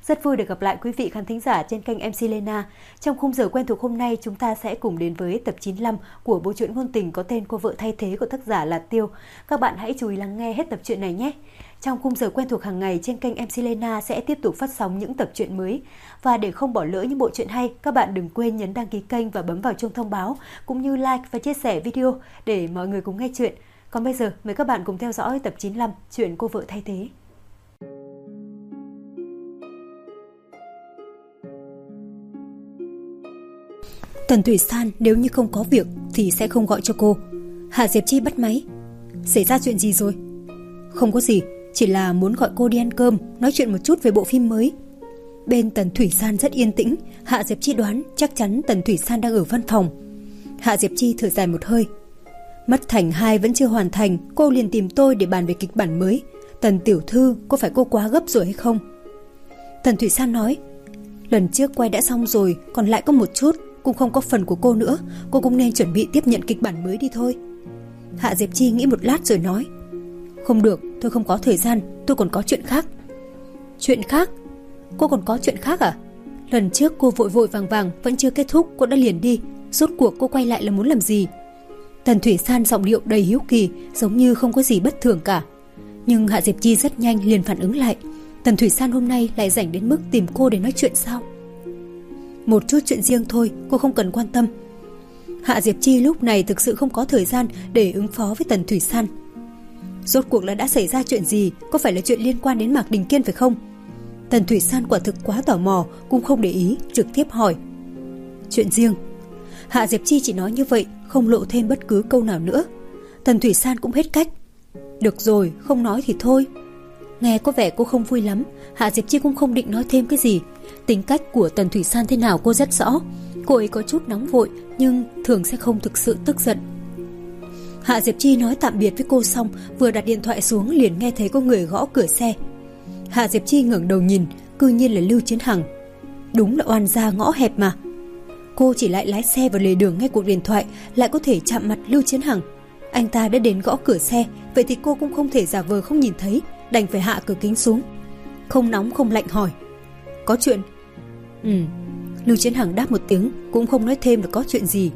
Rất vui được gặp lại quý vị khán thính giả trên kênh MC Lena. Trong khung giờ quen thuộc hôm nay, chúng ta sẽ cùng đến với tập 95 của bộ truyện ngôn tình có tên Cô vợ thay thế của tác giả là Tiêu. Các bạn hãy chú ý lắng nghe hết tập truyện này nhé. Trong khung giờ quen thuộc hàng ngày trên kênh MC Lena sẽ tiếp tục phát sóng những tập truyện mới. Và để không bỏ lỡ những bộ truyện hay, các bạn đừng quên nhấn đăng ký kênh và bấm vào chuông thông báo, cũng như like và chia sẻ video để mọi người cùng nghe chuyện. Còn bây giờ, mời các bạn cùng theo dõi tập 95 chuyện Cô vợ thay thế. Tần Thủy San nếu như không có việc thì sẽ không gọi cho cô. Hạ Diệp Chi bắt máy. Xảy ra chuyện gì rồi? Không có gì, chỉ là muốn gọi cô đi ăn cơm, nói chuyện một chút về bộ phim mới. Bên Tần Thủy San rất yên tĩnh. Hạ Diệp Chi đoán chắc chắn Tần Thủy San đang ở văn phòng. Hạ Diệp Chi thở dài một hơi. Mất Thành 2 vẫn chưa hoàn thành, cô liền tìm tôi để bàn về kịch bản mới. Tần tiểu thư, có phải cô quá gấp rồi hay không? Tần Thủy San nói, lần trước quay đã xong rồi, còn lại có một chút, cũng không có phần của cô nữa. Cô cũng nên chuẩn bị tiếp nhận kịch bản mới đi thôi. Hạ Diệp Chi nghĩ một lát rồi nói, không được, tôi không có thời gian, tôi còn có chuyện khác. Chuyện khác? Cô còn có chuyện khác à? Lần trước cô vội vội vàng vàng vẫn chưa kết thúc, cô đã liền đi. Rốt cuộc cô quay lại là muốn làm gì? Tần Thủy San giọng điệu đầy hiếu kỳ, giống như không có gì bất thường cả. Nhưng Hạ Diệp Chi rất nhanh liền phản ứng lại. Tần Thủy San hôm nay lại rảnh đến mức tìm cô để nói chuyện sao? Một chút chuyện riêng thôi, cô không cần quan tâm. Hạ Diệp Chi lúc này thực sự không có thời gian để ứng phó với Tần Thủy San. Rốt cuộc là đã xảy ra chuyện gì? Có phải là chuyện liên quan đến Mạc Đình Kiên phải không? Tần Thủy San quả thực quá tò mò, cũng không để ý, trực tiếp hỏi. Chuyện riêng. Hạ Diệp Chi chỉ nói như vậy, không lộ thêm bất cứ câu nào nữa. Tần Thủy San cũng hết cách. Được rồi, không nói thì thôi. Nghe có vẻ cô không vui lắm. Hạ Diệp Chi cũng không định nói thêm cái gì. Tính cách của Tần Thủy San thế nào cô rất rõ. Cô ấy có chút nóng vội, nhưng thường sẽ không thực sự tức giận. Hạ Diệp Chi nói tạm biệt với cô xong, vừa đặt điện thoại xuống liền nghe thấy có người gõ cửa xe. Hạ Diệp Chi ngẩng đầu nhìn, cư nhiên là Lưu Chiến Hằng. Đúng là oan gia ngõ hẹp mà. Cô chỉ lại lái xe vào lề đường nghe cuộc điện thoại, lại có thể chạm mặt Lưu Chiến Hằng. Anh ta đã đến gõ cửa xe, vậy thì cô cũng không thể giả vờ không nhìn thấy, đành phải hạ cửa kính xuống. Không nóng không lạnh hỏi, có chuyện? Lưu Chiến Hằng đáp một tiếng, cũng không nói thêm là có chuyện gì.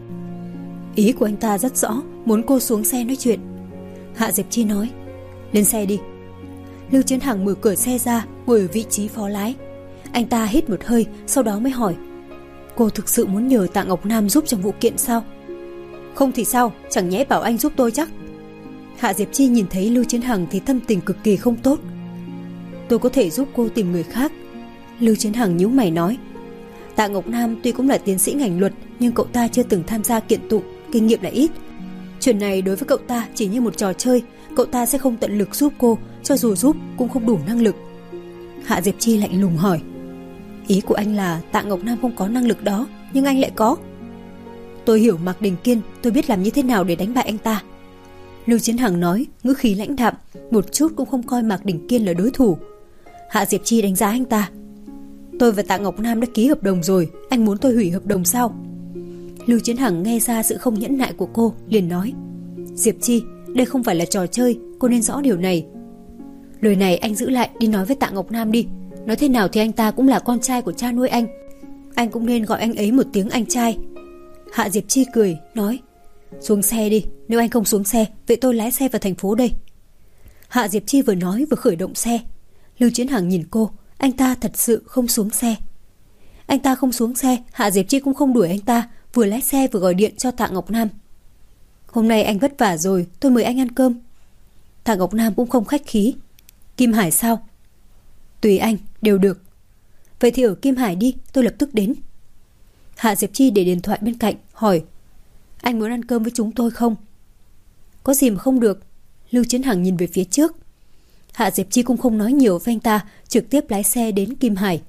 Ý của anh ta rất rõ, muốn cô xuống xe nói chuyện. Hạ Diệp Chi nói, lên xe đi. Lưu Chiến Hằng mở cửa xe ra, ngồi ở vị trí phó lái. Anh ta hít một hơi, sau đó mới hỏi, cô thực sự muốn nhờ Tạ Ngọc Nam giúp trong vụ kiện sao? Không thì sao, chẳng nhẽ bảo anh giúp tôi chắc. Hạ Diệp Chi nhìn thấy Lưu Chiến Hằng thì tâm tình cực kỳ không tốt. Tôi có thể giúp cô tìm người khác. Lưu Chiến Hằng nhíu mày nói, Tạ Ngọc Nam tuy cũng là tiến sĩ ngành luật, nhưng cậu ta chưa từng tham gia kiện tụng, kinh nghiệm lại ít. Chuyện này đối với cậu ta chỉ như một trò chơi, cậu ta sẽ không tận lực giúp cô, cho dù giúp cũng không đủ năng lực. Hạ Diệp Chi lạnh lùng hỏi, ý của anh là Tạ Ngọc Nam không có năng lực đó, nhưng anh lại có. Tôi hiểu Mạc Đình Kiên, tôi biết làm như thế nào để đánh bại anh ta. Lưu Chiến Hằng nói, ngữ khí lãnh đạm, một chút cũng không coi Mạc Đình Kiên là đối thủ. Hạ Diệp Chi đánh giá anh ta, tôi và Tạ Ngọc Nam đã ký hợp đồng rồi, anh muốn tôi hủy hợp đồng sao? Lưu Chiến Hằng nghe ra sự không nhẫn nại của cô, liền nói, Diệp Chi, đây không phải là trò chơi, cô nên rõ điều này. Lời này anh giữ lại đi nói với Tạ Ngọc Nam đi. Nói thế nào thì anh ta cũng là con trai của cha nuôi anh cũng nên gọi anh ấy một tiếng anh trai. Hạ Diệp Chi cười, nói, xuống xe đi, nếu anh không xuống xe, vậy tôi lái xe vào thành phố đây. Hạ Diệp Chi vừa nói vừa khởi động xe. Lưu Chiến Hằng nhìn cô, anh ta thật sự không xuống xe. Anh ta không xuống xe, Hạ Diệp Chi cũng không đuổi anh ta, vừa lái xe vừa gọi điện cho Tạ Ngọc Nam. Hôm nay anh vất vả rồi, tôi mời anh ăn cơm. Tạ Ngọc Nam cũng không khách khí. Kim Hải sao? Tùy anh, đều được. Vậy thì ở Kim Hải đi, tôi lập tức đến. Hạ Diệp Chi để điện thoại bên cạnh, hỏi, anh muốn ăn cơm với chúng tôi không? Có gì mà không được? Lưu Chiến Hằng nhìn về phía trước. Hạ Diệp Chi cũng không nói nhiều với anh ta, trực tiếp lái xe đến Kim Hải.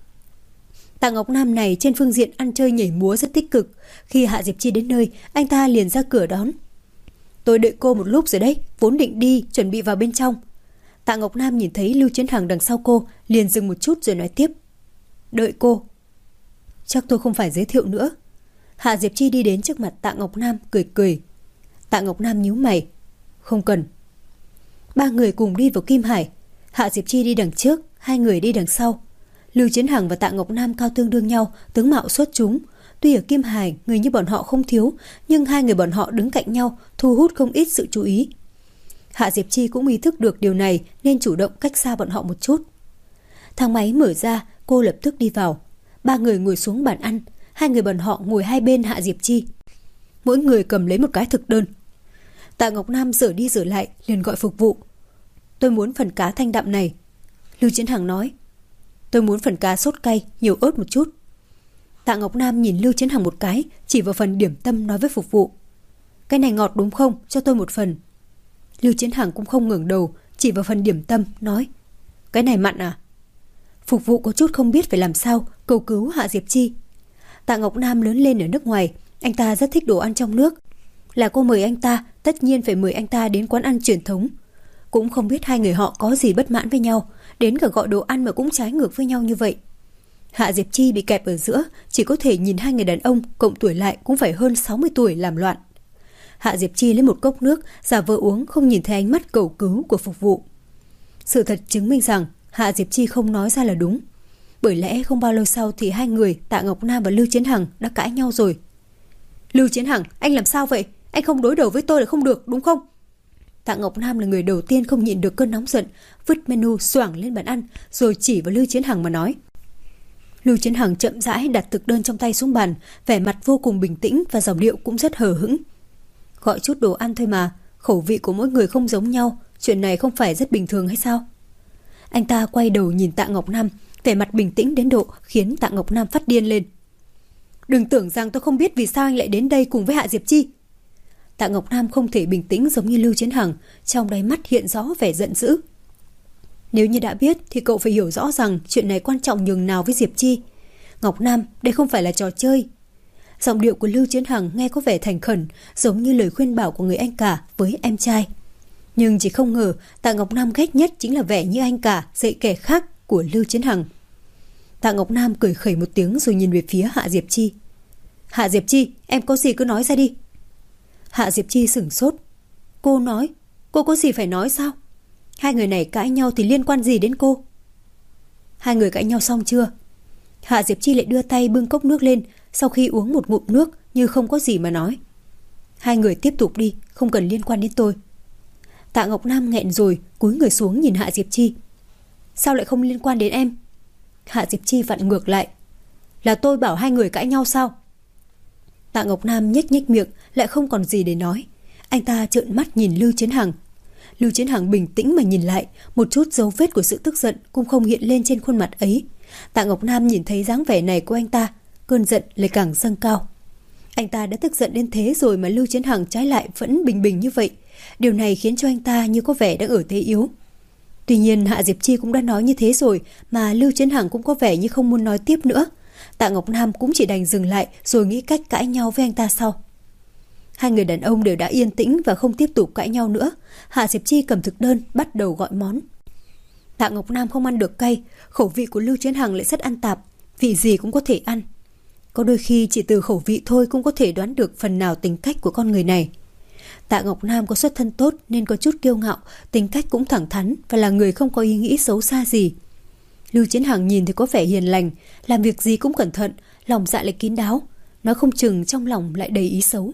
Tạ Ngọc Nam này trên phương diện ăn chơi nhảy múa rất tích cực. Khi Hạ Diệp Chi đến nơi, anh ta liền ra cửa đón. Tôi đợi cô một lúc rồi đấy, vốn định đi, chuẩn bị vào bên trong. Tạ Ngọc Nam nhìn thấy Lưu Chiến Hằng đằng sau cô, liền dừng một chút rồi nói tiếp, đợi cô. Chắc tôi không phải giới thiệu nữa. Hạ Diệp Chi đi đến trước mặt Tạ Ngọc Nam, cười cười. Tạ Ngọc Nam nhíu mày, không cần. Ba người cùng đi vào Kim Hải. Hạ Diệp Chi đi đằng trước, hai người đi đằng sau. Lưu Chiến Hằng và Tạ Ngọc Nam cao tương đương nhau, tướng mạo xuất chúng. Tuy ở Kim Hải người như bọn họ không thiếu, nhưng hai người bọn họ đứng cạnh nhau thu hút không ít sự chú ý. Hạ Diệp Chi cũng ý thức được điều này nên chủ động cách xa bọn họ một chút. Thang máy mở ra, cô lập tức đi vào. Ba người ngồi xuống bàn ăn, hai người bọn họ ngồi hai bên Hạ Diệp Chi. Mỗi người cầm lấy một cái thực đơn. Tạ Ngọc Nam dở đi dở lại liền gọi phục vụ. Tôi muốn phần cá thanh đạm này. Lưu Chiến Hằng nói. Tôi muốn phần cá sốt cay, nhiều ớt một chút. Tạ Ngọc Nam nhìn Lưu Chiến Hằng một cái, chỉ vào phần điểm tâm nói với phục vụ. Cái này ngọt đúng không? Cho tôi một phần. Lưu Chiến Hằng cũng không ngẩng đầu, chỉ vào phần điểm tâm, nói. Cái này mặn à? Phục vụ có chút không biết phải làm sao, cầu cứu Hạ Diệp Chi. Tạ Ngọc Nam lớn lên ở nước ngoài, anh ta rất thích đồ ăn trong nước. Là cô mời anh ta, tất nhiên phải mời anh ta đến quán ăn truyền thống. Cũng không biết hai người họ có gì bất mãn với nhau, đến cả gọi đồ ăn mà cũng trái ngược với nhau như vậy. Hạ Diệp Chi bị kẹp ở giữa, chỉ có thể nhìn hai người đàn ông cộng tuổi lại cũng phải hơn 60 tuổi làm loạn. Hạ Diệp Chi lấy một cốc nước, giả vờ uống, không nhìn thấy ánh mắt cầu cứu của phục vụ. Sự thật chứng minh rằng Hạ Diệp Chi không nói ra là đúng. Bởi lẽ không bao lâu sau thì hai người Tạ Ngọc Nam và Lưu Chiến Hằng đã cãi nhau rồi. Lưu Chiến Hằng, anh làm sao vậy? Anh không đối đầu với tôi là không được, đúng không? Tạ Ngọc Nam là người đầu tiên không nhịn được cơn nóng giận, vứt menu xoảng lên bàn ăn rồi chỉ vào Lưu Chiến Hằng mà nói. Lưu Chiến Hằng chậm rãi đặt thực đơn trong tay xuống bàn, vẻ mặt vô cùng bình tĩnh và giọng điệu cũng rất hờ hững. Gọi chút đồ ăn thôi mà, khẩu vị của mỗi người không giống nhau, chuyện này không phải rất bình thường hay sao? Anh ta quay đầu nhìn Tạ Ngọc Nam, vẻ mặt bình tĩnh đến độ khiến Tạ Ngọc Nam phát điên lên. Đừng tưởng rằng tôi không biết vì sao anh lại đến đây cùng với Hạ Diệp Chi. Tạ Ngọc Nam không thể bình tĩnh giống như Lưu Chiến Hằng, trong đáy mắt hiện rõ vẻ giận dữ. Nếu như đã biết thì cậu phải hiểu rõ rằng chuyện này quan trọng nhường nào với Diệp Chi. Ngọc Nam, đây không phải là trò chơi. Giọng điệu của Lưu Chiến Hằng nghe có vẻ thành khẩn, giống như lời khuyên bảo của người anh cả với em trai. Nhưng chỉ không ngờ Tạ Ngọc Nam ghét nhất chính là vẻ như anh cả dạy kẻ khác của Lưu Chiến Hằng. Tạ Ngọc Nam cười khẩy một tiếng rồi nhìn về phía Hạ Diệp Chi. Hạ Diệp Chi, em có gì cứ nói ra đi. Hạ Diệp Chi sửng sốt. Cô nói, cô có gì phải nói sao? Hai người này cãi nhau thì liên quan gì đến cô? Hai người cãi nhau xong chưa? Hạ Diệp Chi lại đưa tay bưng cốc nước lên, sau khi uống một ngụm nước như không có gì mà nói. Hai người tiếp tục đi, không cần liên quan đến tôi. Tạ Ngọc Nam nghẹn rồi, cúi người xuống nhìn Hạ Diệp Chi. Sao lại không liên quan đến em? Hạ Diệp Chi vặn ngược lại. Là tôi bảo hai người cãi nhau sao? Tạ Ngọc Nam nhếch nhếch miệng, lại không còn gì để nói. Anh ta trợn mắt nhìn Lưu Chiến Hằng. Lưu Chiến Hằng bình tĩnh mà nhìn lại, một chút dấu vết của sự tức giận cũng không hiện lên trên khuôn mặt ấy. Tạ Ngọc Nam nhìn thấy dáng vẻ này của anh ta, cơn giận lại càng dâng cao. Anh ta đã tức giận đến thế rồi mà Lưu Chiến Hằng trái lại vẫn bình bình như vậy. Điều này khiến cho anh ta như có vẻ đang ở thế yếu. Tuy nhiên Hạ Diệp Chi cũng đã nói như thế rồi mà Lưu Chiến Hằng cũng có vẻ như không muốn nói tiếp nữa. Tạ Ngọc Nam cũng chỉ đành dừng lại rồi nghĩ cách cãi nhau với anh ta sau. Hai người đàn ông đều đã yên tĩnh và không tiếp tục cãi nhau nữa. Hạ Diệp Chi cầm thực đơn bắt đầu gọi món. Tạ Ngọc Nam không ăn được cay, khẩu vị của Lưu Chiến Hằng lại rất ăn tạp, vị gì cũng có thể ăn. Có đôi khi chỉ từ khẩu vị thôi cũng có thể đoán được phần nào tính cách của con người này. Tạ Ngọc Nam có xuất thân tốt nên có chút kiêu ngạo, tính cách cũng thẳng thắn và là người không có ý nghĩ xấu xa gì. Lưu Chiến Hằng nhìn thì có vẻ hiền lành, làm việc gì cũng cẩn thận, lòng dạ lại kín đáo, nói không chừng trong lòng lại đầy ý xấu.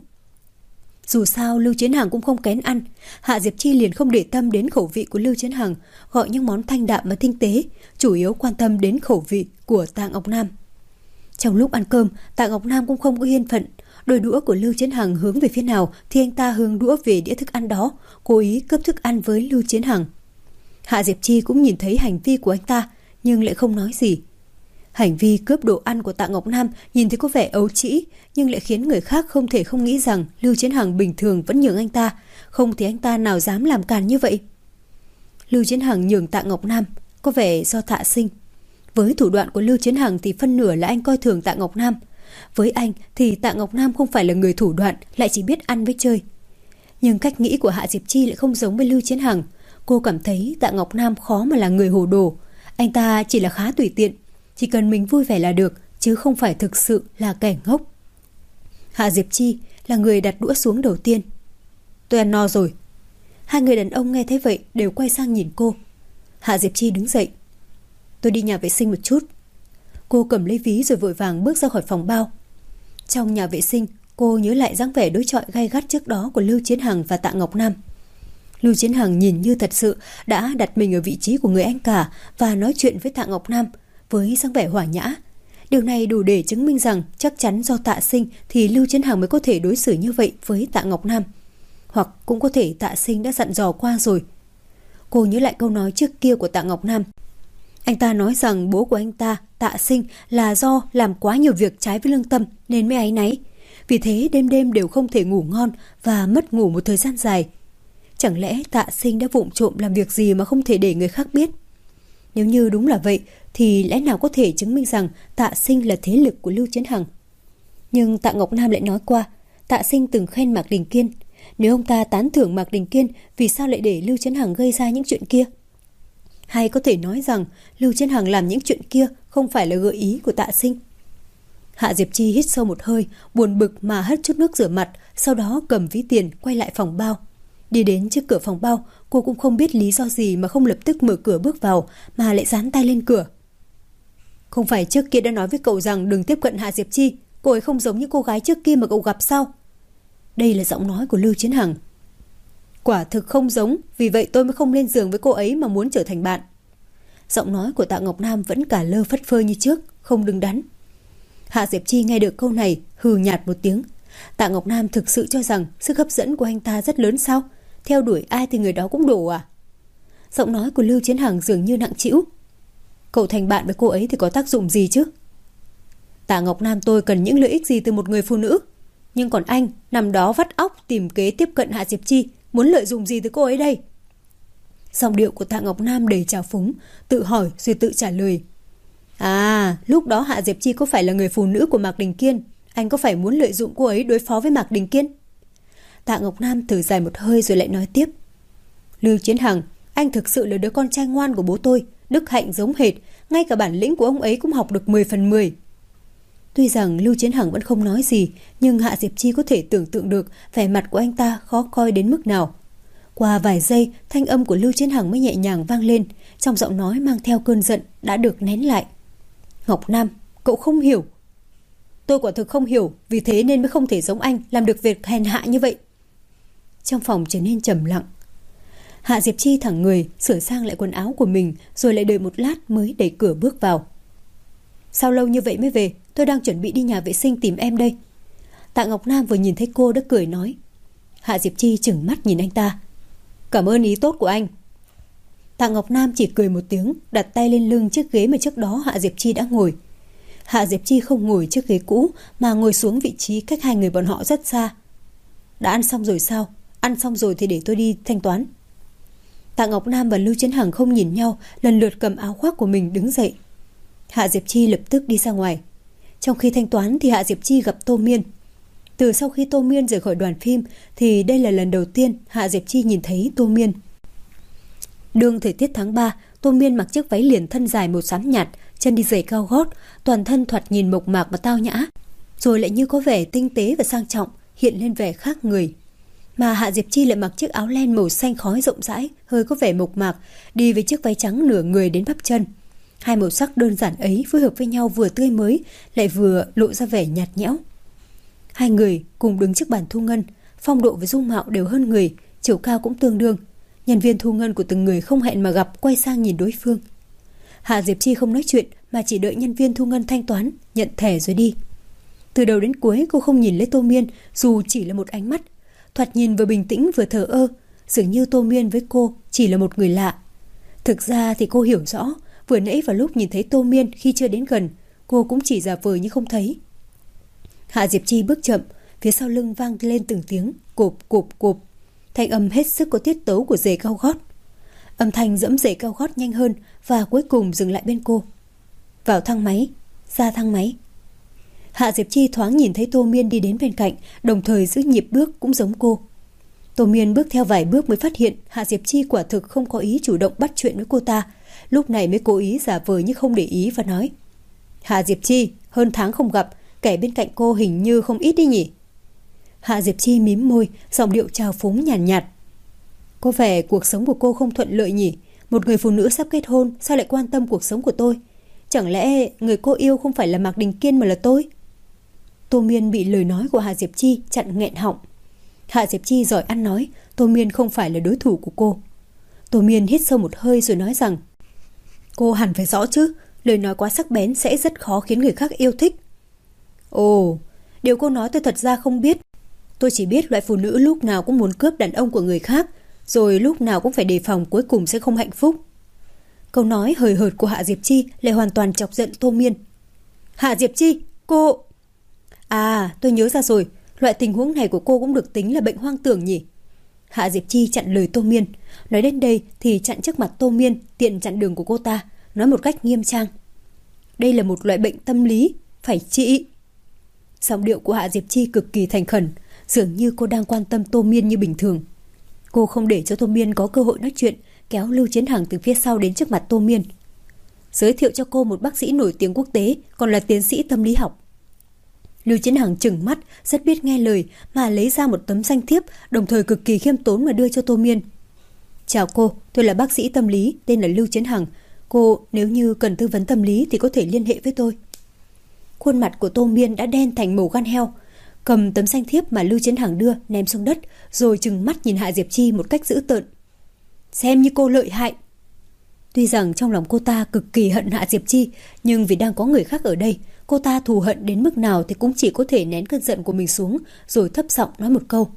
Dù sao Lưu Chiến Hằng cũng không kén ăn, Hạ Diệp Chi liền không để tâm đến khẩu vị của Lưu Chiến Hằng, gọi những món thanh đạm và tinh tế, chủ yếu quan tâm đến khẩu vị của Tạ Ngọc Nam. Trong lúc ăn cơm, Tạ Ngọc Nam cũng không có yên phận, đôi đũa của Lưu Chiến Hằng hướng về phía nào thì anh ta hướng đũa về đĩa thức ăn đó, cố ý cướp thức ăn với Lưu Chiến Hằng. Hạ Diệp Chi cũng nhìn thấy hành vi của anh ta nhưng lại không nói gì. Hành vi cướp đồ ăn của Tạ Ngọc Nam nhìn thấy có vẻ ấu trĩ nhưng lại khiến người khác không thể không nghĩ rằng Lưu Chiến Hằng bình thường vẫn nhường anh ta, không thì anh ta nào dám làm càn như vậy. Lưu Chiến Hằng nhường Tạ Ngọc Nam có vẻ do thạ sinh. Với thủ đoạn của Lưu Chiến Hằng thì phân nửa là anh coi thường Tạ Ngọc Nam. Với anh thì Tạ Ngọc Nam không phải là người thủ đoạn, lại chỉ biết ăn với chơi. Nhưng cách nghĩ của Hạ Diệp Chi lại không giống với Lưu Chiến Hằng. Cô cảm thấy Tạ Ngọc Nam khó mà là người hồ đồ. Anh ta chỉ là khá tùy tiện, chỉ cần mình vui vẻ là được, chứ không phải thực sự là kẻ ngốc. Hạ Diệp Chi là người đặt đũa xuống đầu tiên. Tôi ăn no rồi. Hai người đàn ông nghe thấy vậy đều quay sang nhìn cô. Hạ Diệp Chi đứng dậy. Tôi đi nhà vệ sinh một chút, Cô cầm lấy ví rồi vội vàng bước ra khỏi phòng bao. Trong nhà vệ sinh, cô nhớ lại dáng vẻ đối chọi gay gắt trước đó của Lưu Chiến Hằng và Tạ Ngọc Nam. Lưu Chiến Hằng nhìn như thật sự đã đặt mình ở vị trí của người anh cả và nói chuyện với Tạ Ngọc Nam với dáng vẻ hòa nhã. Điều này đủ để chứng minh rằng chắc chắn do Tạ Sinh thì Lưu Chiến Hằng mới có thể đối xử như vậy với Tạ Ngọc Nam. Hoặc cũng có thể Tạ Sinh đã dặn dò qua rồi. Cô nhớ lại câu nói trước kia của Tạ Ngọc Nam. Anh ta nói rằng bố của anh ta, Tạ Sinh, là do làm quá nhiều việc trái với lương tâm nên mới áy náy. Vì thế đêm đêm đều không thể ngủ ngon và mất ngủ một thời gian dài. Chẳng lẽ Tạ Sinh đã vụng trộm làm việc gì mà không thể để người khác biết? Nếu như đúng là vậy thì lẽ nào có thể chứng minh rằng Tạ Sinh là thế lực của Lưu Chiến Hằng? Nhưng Tạ Ngọc Nam lại nói qua, Tạ Sinh từng khen Mạc Đình Kiên. Nếu ông ta tán thưởng Mạc Đình Kiên, vì sao lại để Lưu Chiến Hằng gây ra những chuyện kia? Hay có thể nói rằng Lưu Chiến Hằng làm những chuyện kia không phải là gợi ý của Tạ Sinh? Hạ Diệp Chi hít sâu một hơi, buồn bực mà hất chút nước rửa mặt, sau đó cầm ví tiền quay lại phòng bao. Đi đến trước cửa phòng bao, cô cũng không biết lý do gì mà không lập tức mở cửa bước vào, mà lại dán tay lên cửa. Không phải trước kia đã nói với cậu rằng đừng tiếp cận Hạ Diệp Chi, cô ấy không giống như cô gái trước kia mà cậu gặp sao? Đây là giọng nói của Lưu Chiến Hằng. Quả thực không giống, vì vậy tôi mới không lên giường với cô ấy mà muốn trở thành bạn. Giọng nói của Tạ Ngọc Nam vẫn cả lơ phất phơ như trước, không đứng đắn. Hạ Diệp Chi nghe được câu này, hừ nhạt một tiếng. Tạ Ngọc Nam thực sự cho rằng sức hấp dẫn của anh ta rất lớn sao? Theo đuổi ai thì người đó cũng đổ à? Giọng nói của Lưu Chiến Hằng dường như nặng trĩu. Cậu thành bạn với cô ấy thì có tác dụng gì chứ? Tạ Ngọc Nam tôi cần những lợi ích gì từ một người phụ nữ? Nhưng còn anh nằm đó vắt óc tìm kế tiếp cận Hạ Diệp Chi, muốn lợi dụng gì từ cô ấy đây? Giọng điệu của Tạ Ngọc Nam đầy trào phúng, tự hỏi rồi tự trả lời. À, lúc đó Hạ Diệp Chi có phải là người phụ nữ của Mạc Đình Kiên? Anh có phải muốn lợi dụng cô ấy đối phó với Mạc Đình Kiên? Tạ Ngọc Nam thở dài một hơi rồi lại nói tiếp. Lưu Chiến Hằng, anh thực sự là đứa con trai ngoan của bố tôi, đức hạnh giống hệt, ngay cả bản lĩnh của ông ấy cũng học được 10 phần 10. Tuy rằng Lưu Chiến Hằng vẫn không nói gì, nhưng Hạ Diệp Chi có thể tưởng tượng được vẻ mặt của anh ta khó coi đến mức nào. Qua vài giây, thanh âm của Lưu Chiến Hằng mới nhẹ nhàng vang lên, trong giọng nói mang theo cơn giận đã được nén lại. Ngọc Nam, cậu không hiểu. Tôi quả thực không hiểu, vì thế nên mới không thể giống anh làm được việc hèn hạ như vậy. Trong phòng trở nên trầm lặng. Hạ Diệp Chi thẳng người, sửa sang lại quần áo của mình, rồi lại đợi một lát mới đẩy cửa bước vào. Sao lâu như vậy mới về? Tôi đang chuẩn bị đi nhà vệ sinh tìm em đây. Tạ Ngọc Nam vừa nhìn thấy cô đã cười nói. Hạ Diệp Chi trừng mắt nhìn anh ta. Cảm ơn ý tốt của anh. Tạ Ngọc Nam chỉ cười một tiếng, đặt tay lên lưng chiếc ghế mà trước đó Hạ Diệp Chi đã ngồi. Hạ Diệp Chi không ngồi chiếc ghế cũ mà ngồi xuống vị trí cách hai người bọn họ rất xa. Đã ăn xong rồi sao? Ăn xong rồi thì để tôi đi thanh toán. Tạ Ngọc Nam và Lưu Chiến Hằng không nhìn nhau, lần lượt cầm áo khoác của mình đứng dậy. Hạ Diệp Chi lập tức đi ra ngoài. Trong khi thanh toán thì Hạ Diệp Chi gặp Tô Miên. Từ sau khi Tô Miên rời khỏi đoàn phim thì đây là lần đầu tiên Hạ Diệp Chi nhìn thấy Tô Miên. Đương thời tiết tháng 3, Tô Miên mặc chiếc váy liền thân dài màu xám nhạt, chân đi giày cao gót, toàn thân thoạt nhìn mộc mạc và tao nhã, rồi lại như có vẻ tinh tế và sang trọng, hiện lên vẻ khác người. Mà Hạ Diệp Chi lại mặc chiếc áo len màu xanh khói rộng rãi, hơi có vẻ mộc mạc, đi với chiếc váy trắng nửa người đến bắp chân. Hai màu sắc đơn giản ấy phối hợp với nhau vừa tươi mới, lại vừa lộ ra vẻ nhạt nhẽo. Hai người cùng đứng trước bàn thu ngân, phong độ với dung mạo đều hơn người, chiều cao cũng tương đương. Nhân viên thu ngân của từng người không hẹn mà gặp quay sang nhìn đối phương. Hạ Diệp Chi không nói chuyện mà chỉ đợi nhân viên thu ngân thanh toán, nhận thẻ rồi đi. Từ đầu đến cuối cô không nhìn lấy Tô Miên dù chỉ là một ánh mắt. Thoạt nhìn vừa bình tĩnh vừa thờ ơ, dường như Tô Miên với cô chỉ là một người lạ. Thực ra thì cô hiểu rõ, vừa nãy vào lúc nhìn thấy Tô Miên khi chưa đến gần, cô cũng chỉ giả vờ như không thấy. Hạ Diệp Chi bước chậm, phía sau lưng vang lên từng tiếng cộp cộp cộp, thanh âm hết sức có tiết tấu của giày cao gót. Âm thanh dẫm giày cao gót nhanh hơn và cuối cùng dừng lại bên cô. Vào thang máy, ra thang máy. Hạ Diệp Chi thoáng nhìn thấy Tô Miên đi đến bên cạnh, đồng thời giữ nhịp bước cũng giống cô. Tô Miên bước theo vài bước mới phát hiện Hạ Diệp Chi quả thực không có ý chủ động bắt chuyện với cô ta, lúc này mới cố ý giả vờ như không để ý và nói: Hạ Diệp Chi, hơn tháng không gặp, kẻ bên cạnh cô hình như không ít đi nhỉ? Hạ Diệp Chi mím môi, giọng điệu trào phúng nhàn nhạt. Có vẻ cuộc sống của cô không thuận lợi nhỉ? Một người phụ nữ sắp kết hôn sao lại quan tâm cuộc sống của tôi? Chẳng lẽ người cô yêu không phải là Mạc Đình Kiên mà là tôi? Tô Miên bị lời nói của Hạ Diệp Chi chặn nghẹn họng. Hạ Diệp Chi giỏi ăn nói, Tô Miên không phải là đối thủ của cô. Tô Miên hít sâu một hơi rồi nói rằng, cô hẳn phải rõ chứ, lời nói quá sắc bén sẽ rất khó khiến người khác yêu thích. Ồ, điều cô nói tôi thật ra không biết. Tôi chỉ biết loại phụ nữ lúc nào cũng muốn cướp đàn ông của người khác, rồi lúc nào cũng phải đề phòng cuối cùng sẽ không hạnh phúc. Câu nói hời hợt của Hạ Diệp Chi lại hoàn toàn chọc giận Tô Miên. Hạ Diệp Chi, cô... À, tôi nhớ ra rồi, loại tình huống này của cô cũng được tính là bệnh hoang tưởng nhỉ? Hạ Diệp Chi chặn lời Tô Miên. Nói đến đây thì chặn trước mặt Tô Miên, tiện chặn đường của cô ta, nói một cách nghiêm trang. Đây là một loại bệnh tâm lý, phải trị. Giọng điệu của Hạ Diệp Chi cực kỳ thành khẩn, dường như cô đang quan tâm Tô Miên như bình thường. Cô không để cho Tô Miên có cơ hội nói chuyện, kéo Lưu Chiến Hằng từ phía sau đến trước mặt Tô Miên. Giới thiệu cho cô một bác sĩ nổi tiếng quốc tế, còn là tiến sĩ tâm lý học. Lưu Chiến Hằng trừng mắt, rất biết nghe lời mà lấy ra một tấm danh thiếp, đồng thời cực kỳ khiêm tốn mà đưa cho Tô Miên. Chào cô, tôi là bác sĩ tâm lý, tên là Lưu Chiến Hằng. Cô nếu như cần tư vấn tâm lý thì có thể liên hệ với tôi. Khuôn mặt của Tô Miên đã đen thành màu gan heo, cầm tấm danh thiếp mà Lưu Chiến Hằng đưa ném xuống đất, rồi trừng mắt nhìn Hạ Diệp Chi một cách dữ tợn. Xem như cô lợi hại. Tuy rằng trong lòng cô ta cực kỳ hận Hạ Diệp Chi, nhưng vì đang có người khác ở đây, cô ta thù hận đến mức nào thì cũng chỉ có thể nén cơn giận của mình xuống, rồi thấp giọng nói một câu.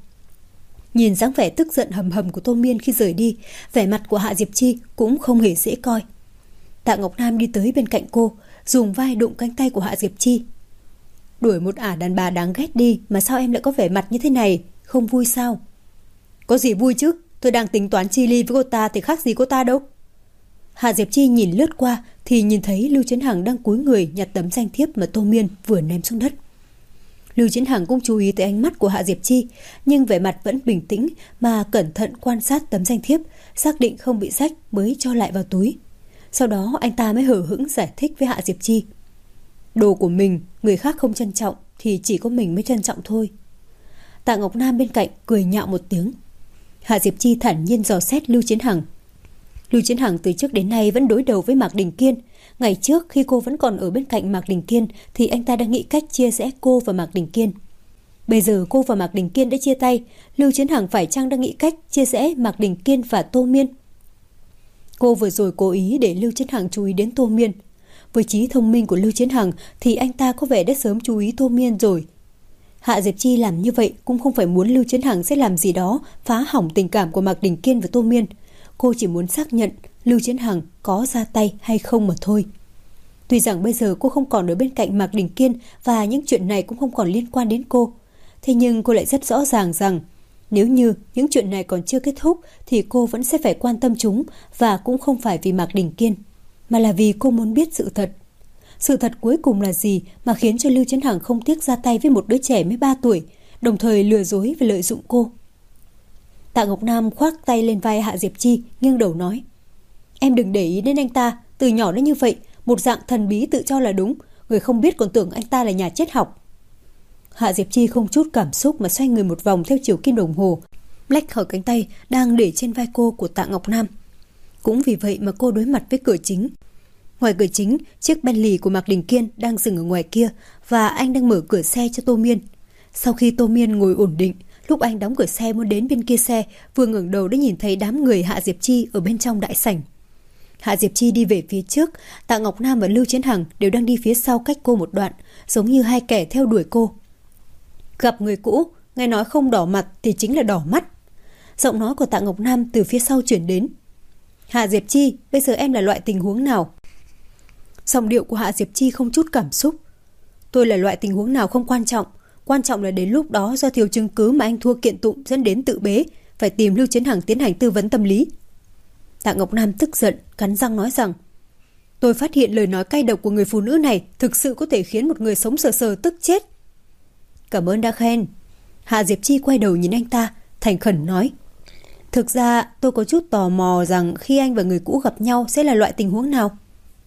Nhìn dáng vẻ tức giận hầm hầm của Tô Miên khi rời đi, vẻ mặt của Hạ Diệp Chi cũng không hề dễ coi. Tạ Ngọc Nam đi tới bên cạnh cô, dùng vai đụng cánh tay của Hạ Diệp Chi. Đuổi một ả đàn bà đáng ghét đi mà sao em lại có vẻ mặt như thế này, không vui sao? Có gì vui chứ, tôi đang tính toán chi ly với cô ta thì khác gì cô ta đâu. Hạ Diệp Chi nhìn lướt qua thì nhìn thấy Lưu Chiến Hằng đang cúi người nhặt tấm danh thiếp mà Tô Miên vừa ném xuống đất. Lưu Chiến Hằng cũng chú ý tới ánh mắt của Hạ Diệp Chi, nhưng vẻ mặt vẫn bình tĩnh mà cẩn thận quan sát tấm danh thiếp, xác định không bị rách mới cho lại vào túi. Sau đó anh ta mới hờ hững giải thích với Hạ Diệp Chi. Đồ của mình, người khác không trân trọng thì chỉ có mình mới trân trọng thôi. Tạ Ngọc Nam bên cạnh cười nhạo một tiếng. Hạ Diệp Chi thản nhiên dò xét Lưu Chiến Hằng. Lưu Chiến Hằng từ trước đến nay vẫn đối đầu với Mạc Đình Kiên. Ngày trước khi cô vẫn còn ở bên cạnh Mạc Đình Kiên thì anh ta đang nghĩ cách chia rẽ cô và Mạc Đình Kiên. Bây giờ cô và Mạc Đình Kiên đã chia tay, Lưu Chiến Hằng phải chăng đang nghĩ cách chia rẽ Mạc Đình Kiên và Tô Miên? Cô vừa rồi cố ý để Lưu Chiến Hằng chú ý đến Tô Miên. Với trí thông minh của Lưu Chiến Hằng thì anh ta có vẻ đã sớm chú ý Tô Miên rồi. Hạ Diệp Chi làm như vậy cũng không phải muốn Lưu Chiến Hằng sẽ làm gì đó phá hỏng tình cảm của Mạc Đình Kiên và Tô Miên. Cô chỉ muốn xác nhận Lưu Chiến Hằng có ra tay hay không mà thôi. Tuy rằng bây giờ cô không còn ở bên cạnh Mạc Đình Kiên và những chuyện này cũng không còn liên quan đến cô, thế nhưng cô lại rất rõ ràng rằng nếu như những chuyện này còn chưa kết thúc thì cô vẫn sẽ phải quan tâm chúng, và cũng không phải vì Mạc Đình Kiên, mà là vì cô muốn biết sự thật. Sự thật cuối cùng là gì mà khiến cho Lưu Chiến Hằng không tiếc ra tay với một đứa trẻ mới 3 tuổi, đồng thời lừa dối và lợi dụng cô. Tạ Ngọc Nam khoác tay lên vai Hạ Diệp Chi, nghiêng đầu nói. Em đừng để ý đến anh ta, từ nhỏ đã như vậy, một dạng thần bí tự cho là đúng, người không biết còn tưởng anh ta là nhà triết học. Hạ Diệp Chi không chút cảm xúc mà xoay người một vòng theo chiều kim đồng hồ, lách khỏi cánh tay đang để trên vai cô của Tạ Ngọc Nam. Cũng vì vậy mà cô đối mặt với cửa chính. Ngoài cửa chính, chiếc Bentley của Mạc Đình Kiên đang dừng ở ngoài kia và anh đang mở cửa xe cho Tô Miên. Sau khi Tô Miên ngồi ổn định, lúc anh đóng cửa xe muốn đến bên kia xe, vừa ngẩng đầu đã nhìn thấy đám người Hạ Diệp Chi ở bên trong đại sảnh. Hạ Diệp Chi đi về phía trước, Tạ Ngọc Nam và Lưu Chiến Hằng đều đang đi phía sau cách cô một đoạn, giống như hai kẻ theo đuổi cô. Gặp người cũ, nghe nói không đỏ mặt thì chính là đỏ mắt. Giọng nói của Tạ Ngọc Nam từ phía sau chuyển đến. Hạ Diệp Chi, bây giờ em là loại tình huống nào? Giọng điệu của Hạ Diệp Chi không chút cảm xúc. Tôi là loại tình huống nào không quan trọng. Quan trọng là đến lúc đó do thiếu chứng cứ mà anh thua kiện tụng dẫn đến tự bế, phải tìm Lưu Chiến Hằng tiến hành tư vấn tâm lý. Tạ Ngọc Nam tức giận, cắn răng nói rằng tôi phát hiện lời nói cay độc của người phụ nữ này thực sự có thể khiến một người sống sờ sờ tức chết. Cảm ơn đã khen. Hạ Diệp Chi quay đầu nhìn anh ta, thành khẩn nói. Thực ra tôi có chút tò mò rằng khi anh và người cũ gặp nhau sẽ là loại tình huống nào.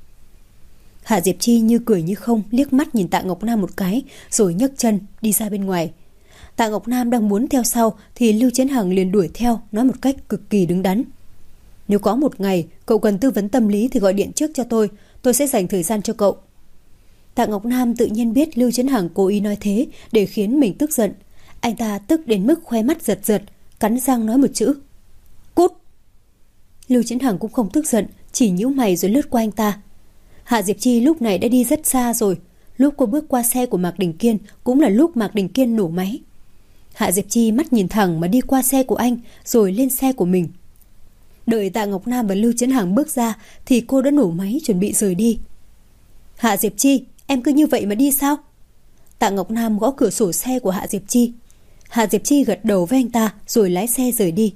Hạ Diệp Chi như cười như không liếc mắt nhìn Tạ Ngọc Nam một cái, rồi nhấc chân đi ra bên ngoài. Tạ Ngọc Nam đang muốn theo sau thì Lưu Chiến Hằng liền đuổi theo, nói một cách cực kỳ đứng đắn. Nếu có một ngày cậu cần tư vấn tâm lý thì gọi điện trước cho tôi tôi sẽ dành thời gian cho cậu. Tạ Ngọc Nam tự nhiên biết Lưu Chấn Hằng cố ý nói thế để khiến mình tức giận. Anh ta tức đến mức khóe mắt giật giật, cắn răng nói một chữ: cút. Lưu Chấn Hằng cũng không tức giận, chỉ nhíu mày rồi lướt qua anh ta. Hạ Diệp Chi lúc này đã đi rất xa rồi. Lúc cô bước qua xe của Mạc Đình Kiên cũng là lúc Mạc Đình Kiên nổ máy. Hạ Diệp Chi mắt nhìn thẳng mà đi qua xe của anh rồi lên xe của mình. Đợi Tạ Ngọc Nam và Lưu Chấn Hằng bước ra thì cô đã nổ máy chuẩn bị rời đi. Hạ Diệp Chi, em cứ như vậy mà đi sao? Tạ Ngọc Nam gõ cửa sổ xe của Hạ Diệp Chi. Hạ Diệp Chi gật đầu với anh ta rồi lái xe rời đi.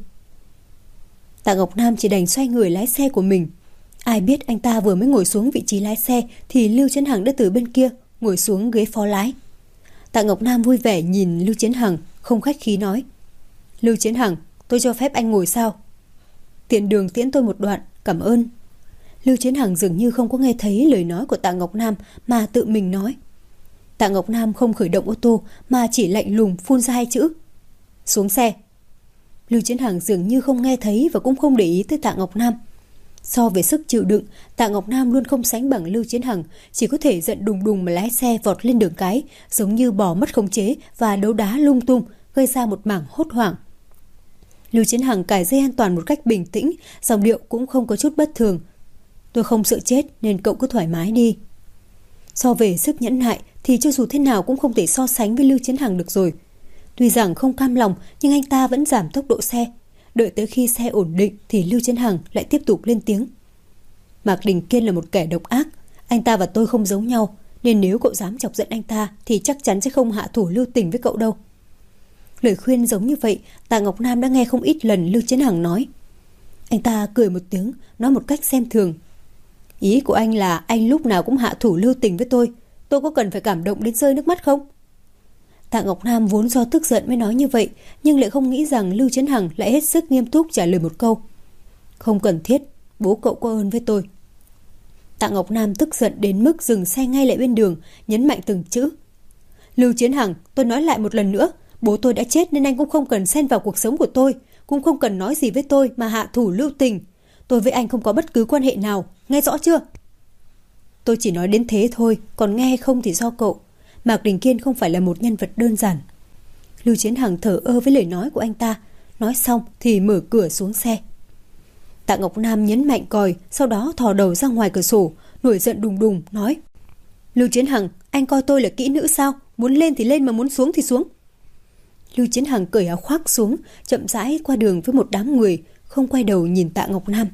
Tạ Ngọc Nam chỉ đành xoay người lái xe của mình. Ai biết anh ta vừa mới ngồi xuống vị trí lái xe thì Lưu Chấn Hằng đã từ bên kia ngồi xuống ghế phó lái. Tạ Ngọc Nam vui vẻ nhìn Lưu Chấn Hằng, không khách khí nói: Lưu Chấn Hằng, tôi cho phép anh ngồi sao? Tiện đường tiễn tôi một đoạn, cảm ơn. Lưu Chấn Hằng dường như không có nghe thấy lời nói của Tạ Ngọc Nam mà tự mình nói. Tạ Ngọc Nam không khởi động ô tô mà chỉ lạnh lùng phun ra hai chữ: xuống xe. Lưu Chấn Hằng dường như không nghe thấy và cũng không để ý tới Tạ Ngọc Nam. So về sức chịu đựng, Tạ Ngọc Nam luôn không sánh bằng Lưu Chấn Hằng, chỉ có thể giận đùng đùng mà lái xe vọt lên đường cái, giống như bò mất khống chế và đấu đá lung tung, gây ra một mảng hốt hoảng. Lưu Chấn Hằng cài dây an toàn một cách bình tĩnh, giọng điệu cũng không có chút bất thường. Tôi không sợ chết nên cậu cứ thoải mái đi. So về sức nhẫn nại thì cho dù thế nào cũng không thể so sánh với Lưu Chấn Hằng được rồi. Tuy rằng không cam lòng nhưng anh ta vẫn giảm tốc độ xe. Đợi tới khi xe ổn định thì Lưu Chấn Hằng lại tiếp tục lên tiếng: Mạc Đình Kiên là một kẻ độc ác. Anh ta và tôi không giống nhau, nên nếu cậu dám chọc giận anh ta thì chắc chắn sẽ không hạ thủ lưu tình với cậu đâu. Lời khuyên giống như vậy Tạ Ngọc Nam đã nghe không ít lần Lưu Chấn Hằng nói. Anh ta cười một tiếng, nói một cách xem thường: Ý của anh là anh lúc nào cũng hạ thủ lưu tình với tôi có cần phải cảm động đến rơi nước mắt không? Tạ Ngọc Nam vốn do tức giận mới nói như vậy, nhưng lại không nghĩ rằng Lưu Chấn Hằng lại hết sức nghiêm túc trả lời một câu: Không cần thiết, bố cậu có ơn với tôi. Tạ Ngọc Nam tức giận đến mức dừng xe ngay lại bên đường, nhấn mạnh từng chữ: Lưu Chấn Hằng, tôi nói lại một lần nữa, bố tôi đã chết nên anh cũng không cần xen vào cuộc sống của tôi, cũng không cần nói gì với tôi mà hạ thủ lưu tình. Tôi với anh không có bất cứ quan hệ nào, nghe rõ chưa? Tôi chỉ nói đến thế thôi, còn nghe hay không thì do cậu. Mạc Đình Kiên không phải là một nhân vật đơn giản. Lưu Chấn Hằng thờ ơ với lời nói của anh ta, nói xong thì mở cửa xuống xe. Tạ Ngọc Nam nhấn mạnh còi, sau đó thò đầu ra ngoài cửa sổ, nổi giận đùng đùng nói: Lưu Chấn Hằng, anh coi tôi là kỹ nữ sao? Muốn lên thì lên mà muốn xuống thì xuống. Lưu Chấn Hằng cởi áo khoác xuống, chậm rãi qua đường với một đám người, không quay đầu nhìn Tạ Ngọc Nam.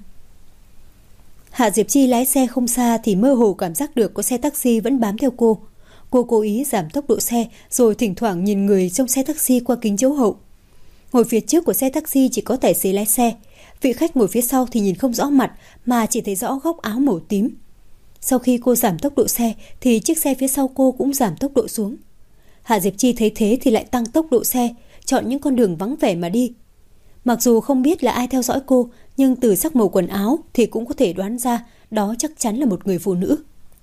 Hạ Diệp Chi lái xe không xa thì mơ hồ cảm giác được có xe taxi vẫn bám theo cô. Cô cố ý giảm tốc độ xe rồi thỉnh thoảng nhìn người trong xe taxi qua kính chiếu hậu. Ngồi phía trước của xe taxi chỉ có tài xế lái xe. Vị khách ngồi phía sau thì nhìn không rõ mặt mà chỉ thấy rõ góc áo màu tím. Sau khi cô giảm tốc độ xe thì chiếc xe phía sau cô cũng giảm tốc độ xuống. Hạ Diệp Chi thấy thế thì lại tăng tốc độ xe, chọn những con đường vắng vẻ mà đi. Mặc dù không biết là ai theo dõi cô, nhưng từ sắc màu quần áo thì cũng có thể đoán ra đó chắc chắn là một người phụ nữ.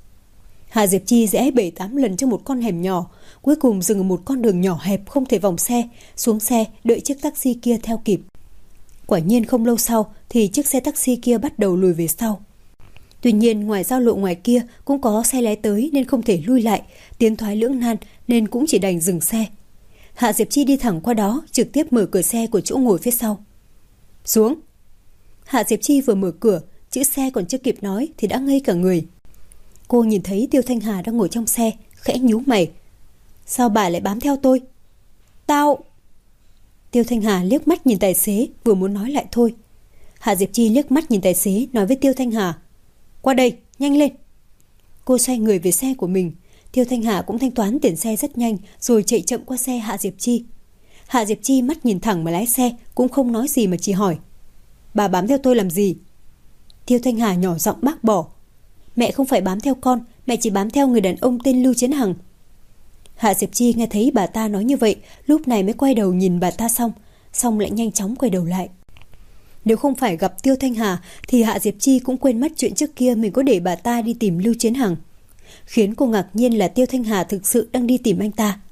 Hạ Diệp Chi rẽ 7-8 lần trong một con hẻm nhỏ, cuối cùng dừng ở một con đường nhỏ hẹp không thể vòng xe, xuống xe đợi chiếc taxi kia theo kịp. Quả nhiên không lâu sau thì chiếc xe taxi kia bắt đầu lùi về sau. Tuy nhiên ngoài giao lộ ngoài kia cũng có xe lái tới nên không thể lui lại, tiến thoái lưỡng nan nên cũng chỉ đành dừng xe. Hạ Diệp Chi đi thẳng qua đó, trực tiếp mở cửa xe của chỗ ngồi phía sau. Xuống. Hạ Diệp Chi vừa mở cửa, chữ xe còn chưa kịp nói thì đã ngây cả người. Cô nhìn thấy Tiêu Thanh Hà đang ngồi trong xe, khẽ nhíu mày. Sao bà lại bám theo tôi? Tao... Tiêu Thanh Hà liếc mắt nhìn tài xế, vừa muốn nói lại thôi. Hạ Diệp Chi liếc mắt nhìn tài xế, nói với Tiêu Thanh Hà: Qua đây, nhanh lên. Cô xoay người về xe của mình. Tiêu Thanh Hà cũng thanh toán tiền xe rất nhanh rồi chạy chậm qua xe Hạ Diệp Chi. Hạ Diệp Chi mắt nhìn thẳng mà lái xe, cũng không nói gì mà chỉ hỏi: Bà bám theo tôi làm gì? Tiêu Thanh Hà nhỏ giọng bác bỏ: Mẹ không phải bám theo con, mẹ chỉ bám theo người đàn ông tên Lưu Chấn Hằng. Hạ Diệp Chi nghe thấy bà ta nói như vậy, lúc này mới quay đầu nhìn bà ta xong lại nhanh chóng quay đầu lại. Nếu không phải gặp Tiêu Thanh Hà thì Hạ Diệp Chi cũng quên mất chuyện trước kia mình có để bà ta đi tìm Lưu Chấn Hằng. Khiến cô ngạc nhiên là Tiêu Thanh Hà thực sự đang đi tìm anh ta.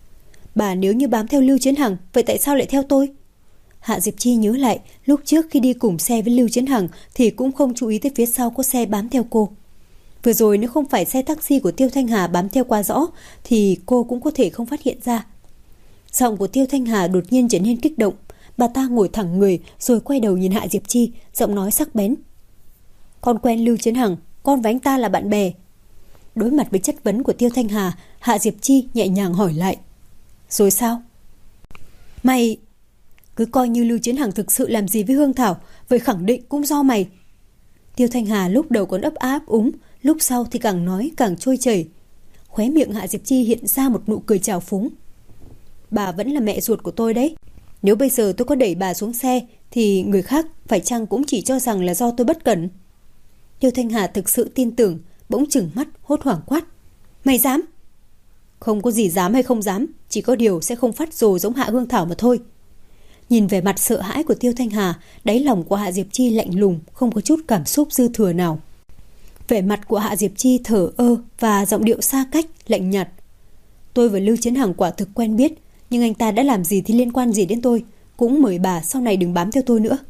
Bà nếu như bám theo Lưu Chấn Hằng, vậy tại sao lại theo tôi? Hạ Diệp Chi nhớ lại, lúc trước khi đi cùng xe với Lưu Chấn Hằng thì cũng không chú ý tới phía sau có xe bám theo cô. Vừa rồi nếu không phải xe taxi của Tiêu Thanh Hà bám theo qua rõ thì cô cũng có thể không phát hiện ra. Giọng của Tiêu Thanh Hà đột nhiên trở nên kích động. Bà ta ngồi thẳng người rồi quay đầu nhìn Hạ Diệp Chi, giọng nói sắc bén. Con quen Lưu Chiến Hằng, con và anh ta là bạn bè. Đối mặt với chất vấn của Tiêu Thanh Hà, Hạ Diệp Chi nhẹ nhàng hỏi lại. Rồi sao? Mày... Cứ coi như Lưu Chiến Hằng thực sự làm gì với Hương Thảo, vậy khẳng định cũng do mày. Tiêu Thanh Hà lúc đầu còn ấp áp úng, lúc sau thì càng nói càng trôi chảy. Khóe miệng Hạ Diệp Chi hiện ra một nụ cười trào phúng. Bà vẫn là mẹ ruột của tôi đấy. Nếu bây giờ tôi có đẩy bà xuống xe thì người khác phải chăng cũng chỉ cho rằng là do tôi bất cẩn. Tiêu Thanh Hà thực sự tin tưởng, bỗng chừng mắt hốt hoảng quát. Mày dám? Không có gì dám hay không dám, chỉ có điều sẽ không phát rồ giống Hạ Hương Thảo mà thôi. Nhìn về mặt sợ hãi của Tiêu Thanh Hà, đáy lòng của Hạ Diệp Chi lạnh lùng, không có chút cảm xúc dư thừa nào. Vẻ mặt của Hạ Diệp Chi thở ơ và giọng điệu xa cách, lạnh nhạt. Tôi và Lưu Chiến Hằng quả thực quen biết, nhưng anh ta đã làm gì thì liên quan gì đến tôi. Cũng mời bà sau này đừng bám theo tôi nữa.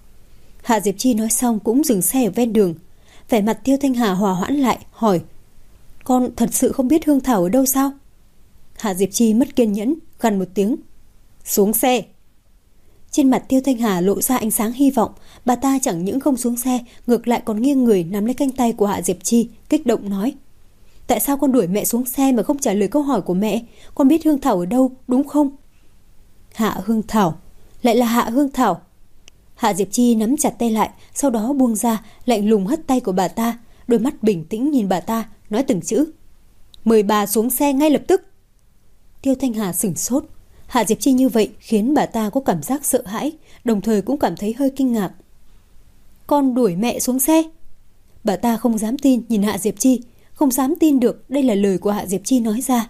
Hạ Diệp Chi nói xong cũng dừng xe ở ven đường. Vẻ mặt Tiêu Thanh Hà hòa hoãn lại, hỏi. Con thật sự không biết Hương Thảo ở đâu sao? Hạ Diệp Chi mất kiên nhẫn, gằn một tiếng. Xuống xe. Trên mặt Tiêu Thanh Hà lộ ra ánh sáng hy vọng. Bà ta chẳng những không xuống xe, ngược lại còn nghiêng người nắm lấy cánh tay của Hạ Diệp Chi, kích động nói. Tại sao con đuổi mẹ xuống xe mà không trả lời câu hỏi của mẹ? Con biết Hương Thảo ở đâu, đúng không? Hạ Hương Thảo, lại là Hạ Hương Thảo. Hạ Diệp Chi nắm chặt tay lại, sau đó buông ra, lạnh lùng hất tay của bà ta, đôi mắt bình tĩnh nhìn bà ta, nói từng chữ. Mời bà xuống xe ngay lập tức. Tiêu Thanh Hà sửng sốt. Hạ Diệp Chi như vậy khiến bà ta có cảm giác sợ hãi, đồng thời cũng cảm thấy hơi kinh ngạc. Con đuổi mẹ xuống xe? Bà ta không dám tin nhìn Hạ Diệp Chi, không dám tin được đây là lời của Hạ Diệp Chi nói ra.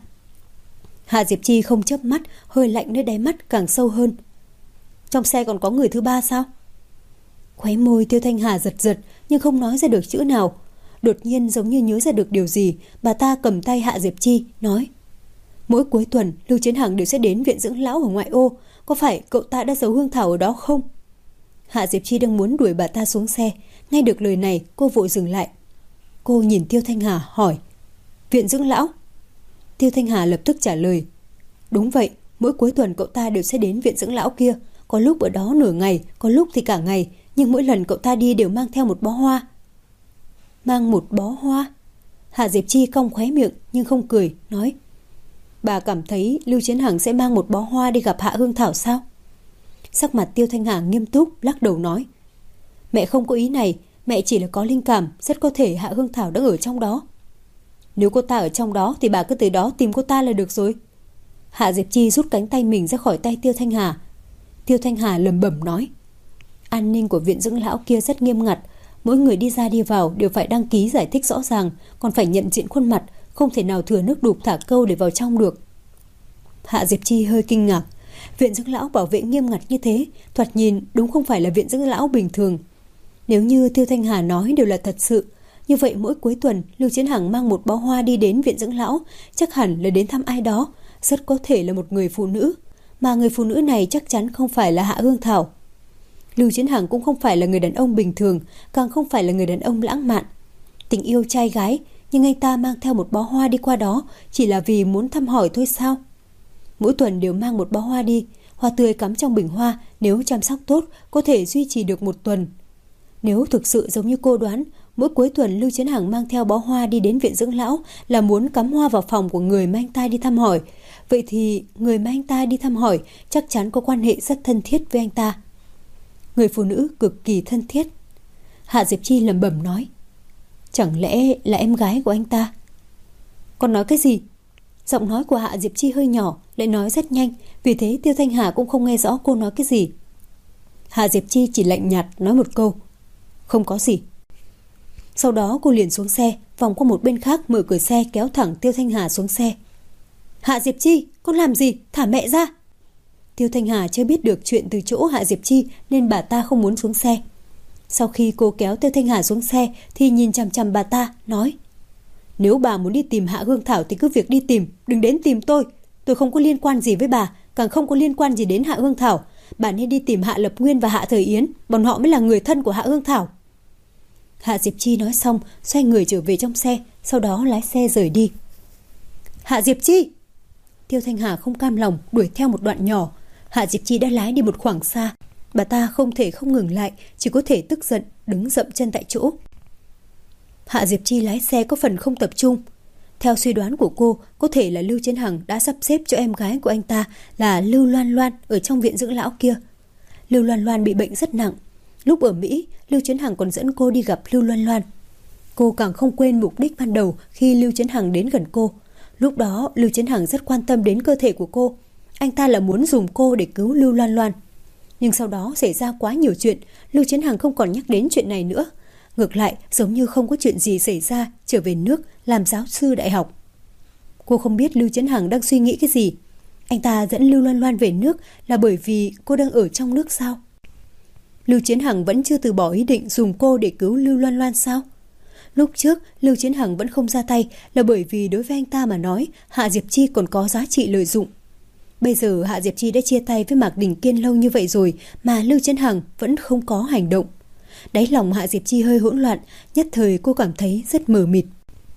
Hạ Diệp Chi không chớp mắt, hơi lạnh nơi đáy mắt càng sâu hơn. Trong xe còn có người thứ ba sao? Khóe môi Tiêu Thanh Hà giật giật nhưng không nói ra được chữ nào. Đột nhiên giống như nhớ ra được điều gì, bà ta cầm tay Hạ Diệp Chi, nói. Mỗi cuối tuần Lưu Chiến Hằng đều sẽ đến viện dưỡng lão ở ngoại ô. Có phải cậu ta đã giấu Hương Thảo ở đó không? Hạ Diệp Chi đang muốn đuổi bà ta xuống xe. Nghe được lời này cô vội dừng lại. Cô nhìn Tiêu Thanh Hà hỏi. Viện dưỡng lão? Tiêu Thanh Hà lập tức trả lời. Đúng vậy, mỗi cuối tuần cậu ta đều sẽ đến viện dưỡng lão kia. Có lúc ở đó nửa ngày, có lúc thì cả ngày. Nhưng mỗi lần cậu ta đi đều mang theo một bó hoa. Mang một bó hoa? Hạ Diệp Chi cong khóe miệng nhưng không cười, nói. Bà cảm thấy Lưu Chiến Hằng sẽ mang một bó hoa đi gặp Hạ Hương Thảo sao? Sắc mặt Tiêu Thanh Hà nghiêm túc, lắc đầu nói. Mẹ không có ý này, mẹ chỉ là có linh cảm, rất có thể Hạ Hương Thảo đang ở trong đó. Nếu cô ta ở trong đó thì bà cứ tới đó tìm cô ta là được rồi. Hạ Diệp Chi rút cánh tay mình ra khỏi tay Tiêu Thanh Hà. Tiêu Thanh Hà lẩm bẩm nói. An ninh của viện dưỡng lão kia rất nghiêm ngặt, mỗi người đi ra đi vào đều phải đăng ký giải thích rõ ràng, còn phải nhận diện khuôn mặt, không thể nào thừa nước đục thả câu để vào trong được. Hạ Diệp Chi hơi kinh ngạc. Viện dưỡng lão bảo vệ nghiêm ngặt như thế, thoạt nhìn đúng không phải là viện dưỡng lão bình thường. Nếu như Tiêu Thanh Hà nói đều là thật sự, như vậy mỗi cuối tuần Lưu Chiến Hằng mang một bó hoa đi đến viện dưỡng lão, chắc hẳn là đến thăm ai đó, rất có thể là một người phụ nữ, mà người phụ nữ này chắc chắn không phải là Hạ Hương Thảo. Lưu Chiến Hằng cũng không phải là người đàn ông bình thường, càng không phải là người đàn ông lãng mạn. Tình yêu trai gái, nhưng anh ta mang theo một bó hoa đi qua đó chỉ là vì muốn thăm hỏi thôi sao? Mỗi tuần đều mang một bó hoa đi, hoa tươi cắm trong bình hoa, nếu chăm sóc tốt có thể duy trì được một tuần. Nếu thực sự giống như cô đoán, mỗi cuối tuần Lưu Chiến Hằng mang theo bó hoa đi đến viện dưỡng lão là muốn cắm hoa vào phòng của người mà anh ta đi thăm hỏi, vậy thì người mà anh ta đi thăm hỏi chắc chắn có quan hệ rất thân thiết với anh ta. Người phụ nữ cực kỳ thân thiết. Hạ Diệp Chi lẩm bẩm nói. Chẳng lẽ là em gái của anh ta? Con nói cái gì? Giọng nói của Hạ Diệp Chi hơi nhỏ, lại nói rất nhanh, vì thế Tiêu Thanh Hà cũng không nghe rõ cô nói cái gì. Hạ Diệp Chi chỉ lạnh nhạt nói một câu. Không có gì. Sau đó cô liền xuống xe, vòng qua một bên khác, mở cửa xe kéo thẳng Tiêu Thanh Hà xuống xe. Hạ Diệp Chi, con làm gì? Thả mẹ ra. Tiêu Thanh Hà chưa biết được chuyện từ chỗ Hạ Diệp Chi nên bà ta không muốn xuống xe. Sau khi cô kéo Tiêu Thanh Hà xuống xe thì nhìn chằm chằm bà ta, nói. Nếu bà muốn đi tìm Hạ Hương Thảo thì cứ việc đi tìm, đừng đến tìm tôi. Tôi không có liên quan gì với bà, càng không có liên quan gì đến Hạ Hương Thảo. Bà nên đi tìm Hạ Lập Nguyên và Hạ Thời Yến, bọn họ mới là người thân của Hạ Hương Thảo. Hạ Diệp Chi nói xong, xoay người trở về trong xe, sau đó lái xe rời đi. Hạ Diệp Chi! Tiêu Thanh Hà không cam lòng đuổi theo một đoạn nhỏ. Hạ Diệp Chi đã lái đi một khoảng xa. Bà ta không thể không ngừng lại, chỉ có thể tức giận đứng dậm chân tại chỗ. Hạ Diệp Chi lái xe có phần không tập trung. Theo suy đoán của cô, có thể là Lưu Chiến Hằng đã sắp xếp cho em gái của anh ta là Lưu Loan Loan ở trong viện dưỡng lão kia. Lưu Loan Loan bị bệnh rất nặng. Lúc ở Mỹ, Lưu Chiến Hằng còn dẫn cô đi gặp Lưu Loan Loan. Cô càng không quên mục đích ban đầu khi Lưu Chiến Hằng đến gần cô. Lúc đó, Lưu Chiến Hằng rất quan tâm đến cơ thể của cô. Anh ta là muốn dùng cô để cứu Lưu Loan Loan. Nhưng sau đó xảy ra quá nhiều chuyện, Lưu Chiến Hằng không còn nhắc đến chuyện này nữa. Ngược lại, giống như không có chuyện gì xảy ra, trở về nước làm giáo sư đại học. Cô không biết Lưu Chiến Hằng đang suy nghĩ cái gì. Anh ta dẫn Lưu Loan Loan về nước là bởi vì cô đang ở trong nước sao? Lưu Chiến Hằng vẫn chưa từ bỏ ý định dùng cô để cứu Lưu Loan Loan sao? Lúc trước, Lưu Chiến Hằng vẫn không ra tay là bởi vì đối với anh ta mà nói, Hạ Diệp Chi còn có giá trị lợi dụng. Bây giờ Hạ Diệp Chi đã chia tay với Mạc Đình Kiên lâu như vậy rồi mà Lưu Chiến Hằng vẫn không có hành động. Đáy lòng Hạ Diệp Chi hơi hỗn loạn, nhất thời cô cảm thấy rất mờ mịt.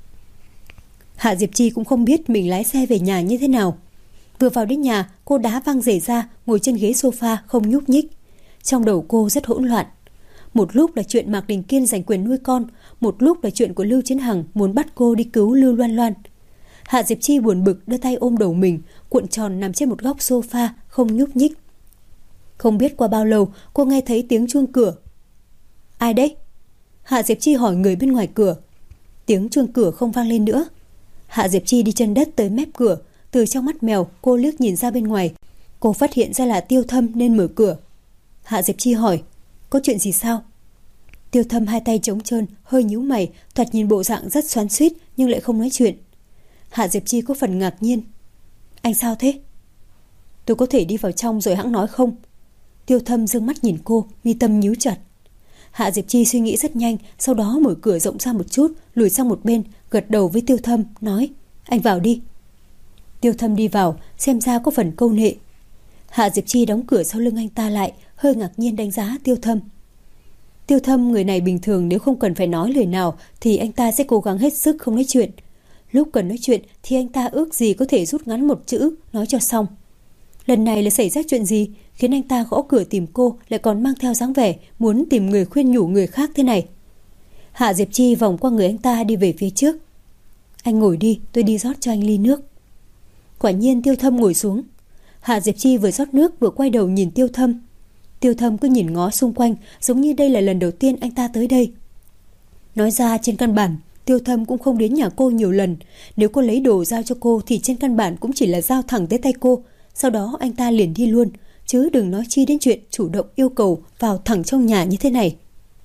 Hạ Diệp Chi cũng không biết mình lái xe về nhà như thế nào. Vừa vào đến nhà, cô đá văng giày ra, ngồi trên ghế sofa không nhúc nhích. Trong đầu cô rất hỗn loạn. Một lúc là chuyện Mạc Đình Kiên giành quyền nuôi con, một lúc là chuyện của Lưu Chiến Hằng muốn bắt cô đi cứu Lưu Loan Loan. Hạ Diệp Chi buồn bực đưa tay ôm đầu mình, cuộn tròn nằm trên một góc sofa không nhúc nhích. Không biết qua bao lâu, cô nghe thấy tiếng chuông cửa. Ai đấy? Hạ Diệp Chi hỏi người bên ngoài cửa. Tiếng chuông cửa không vang lên nữa. Hạ Diệp Chi đi chân đất tới mép cửa. Từ trong mắt mèo, cô liếc nhìn ra bên ngoài. Cô phát hiện ra là Tiêu Thâm nên mở cửa. Hạ Diệp Chi hỏi, có chuyện gì sao? Tiêu Thâm hai tay trống trơn, hơi nhíu mày, thoạt nhìn bộ dạng rất xoắn xuýt nhưng lại không nói chuyện. Hạ Diệp Chi có phần ngạc nhiên. Anh sao thế? Tôi có thể đi vào trong rồi hẵng nói không? Tiêu Thâm dương mắt nhìn cô, mi tâm nhíu chặt. Hạ Diệp Chi suy nghĩ rất nhanh, sau đó mở cửa rộng ra một chút, lùi sang một bên, gật đầu với Tiêu Thâm, nói, anh vào đi. Tiêu Thâm đi vào, xem ra có phần câu nệ. Hạ Diệp Chi đóng cửa sau lưng anh ta lại, hơi ngạc nhiên đánh giá Tiêu Thâm. Tiêu Thâm người này bình thường nếu không cần phải nói lời nào thì anh ta sẽ cố gắng hết sức không nói chuyện. Lúc cần nói chuyện thì anh ta ước gì có thể rút ngắn một chữ, nói cho xong. Lần này là xảy ra chuyện gì khiến anh ta gõ cửa tìm cô lại còn mang theo dáng vẻ muốn tìm người khuyên nhủ người khác thế này? Hạ Diệp Chi vòng qua người anh ta đi về phía trước. Anh ngồi đi, tôi đi rót cho anh ly nước. Quả nhiên Tiêu Thâm ngồi xuống. Hạ Diệp Chi vừa rót nước vừa quay đầu nhìn Tiêu Thâm. Tiêu Thâm cứ nhìn ngó xung quanh giống như đây là lần đầu tiên anh ta tới đây. Nói ra trên căn bản Tiêu Thâm cũng không đến nhà cô nhiều lần. Nếu cô lấy đồ giao cho cô thì trên căn bản cũng chỉ là giao thẳng tới tay cô. Sau đó anh ta liền đi luôn, chứ đừng nói chi đến chuyện chủ động yêu cầu vào thẳng trong nhà như thế này.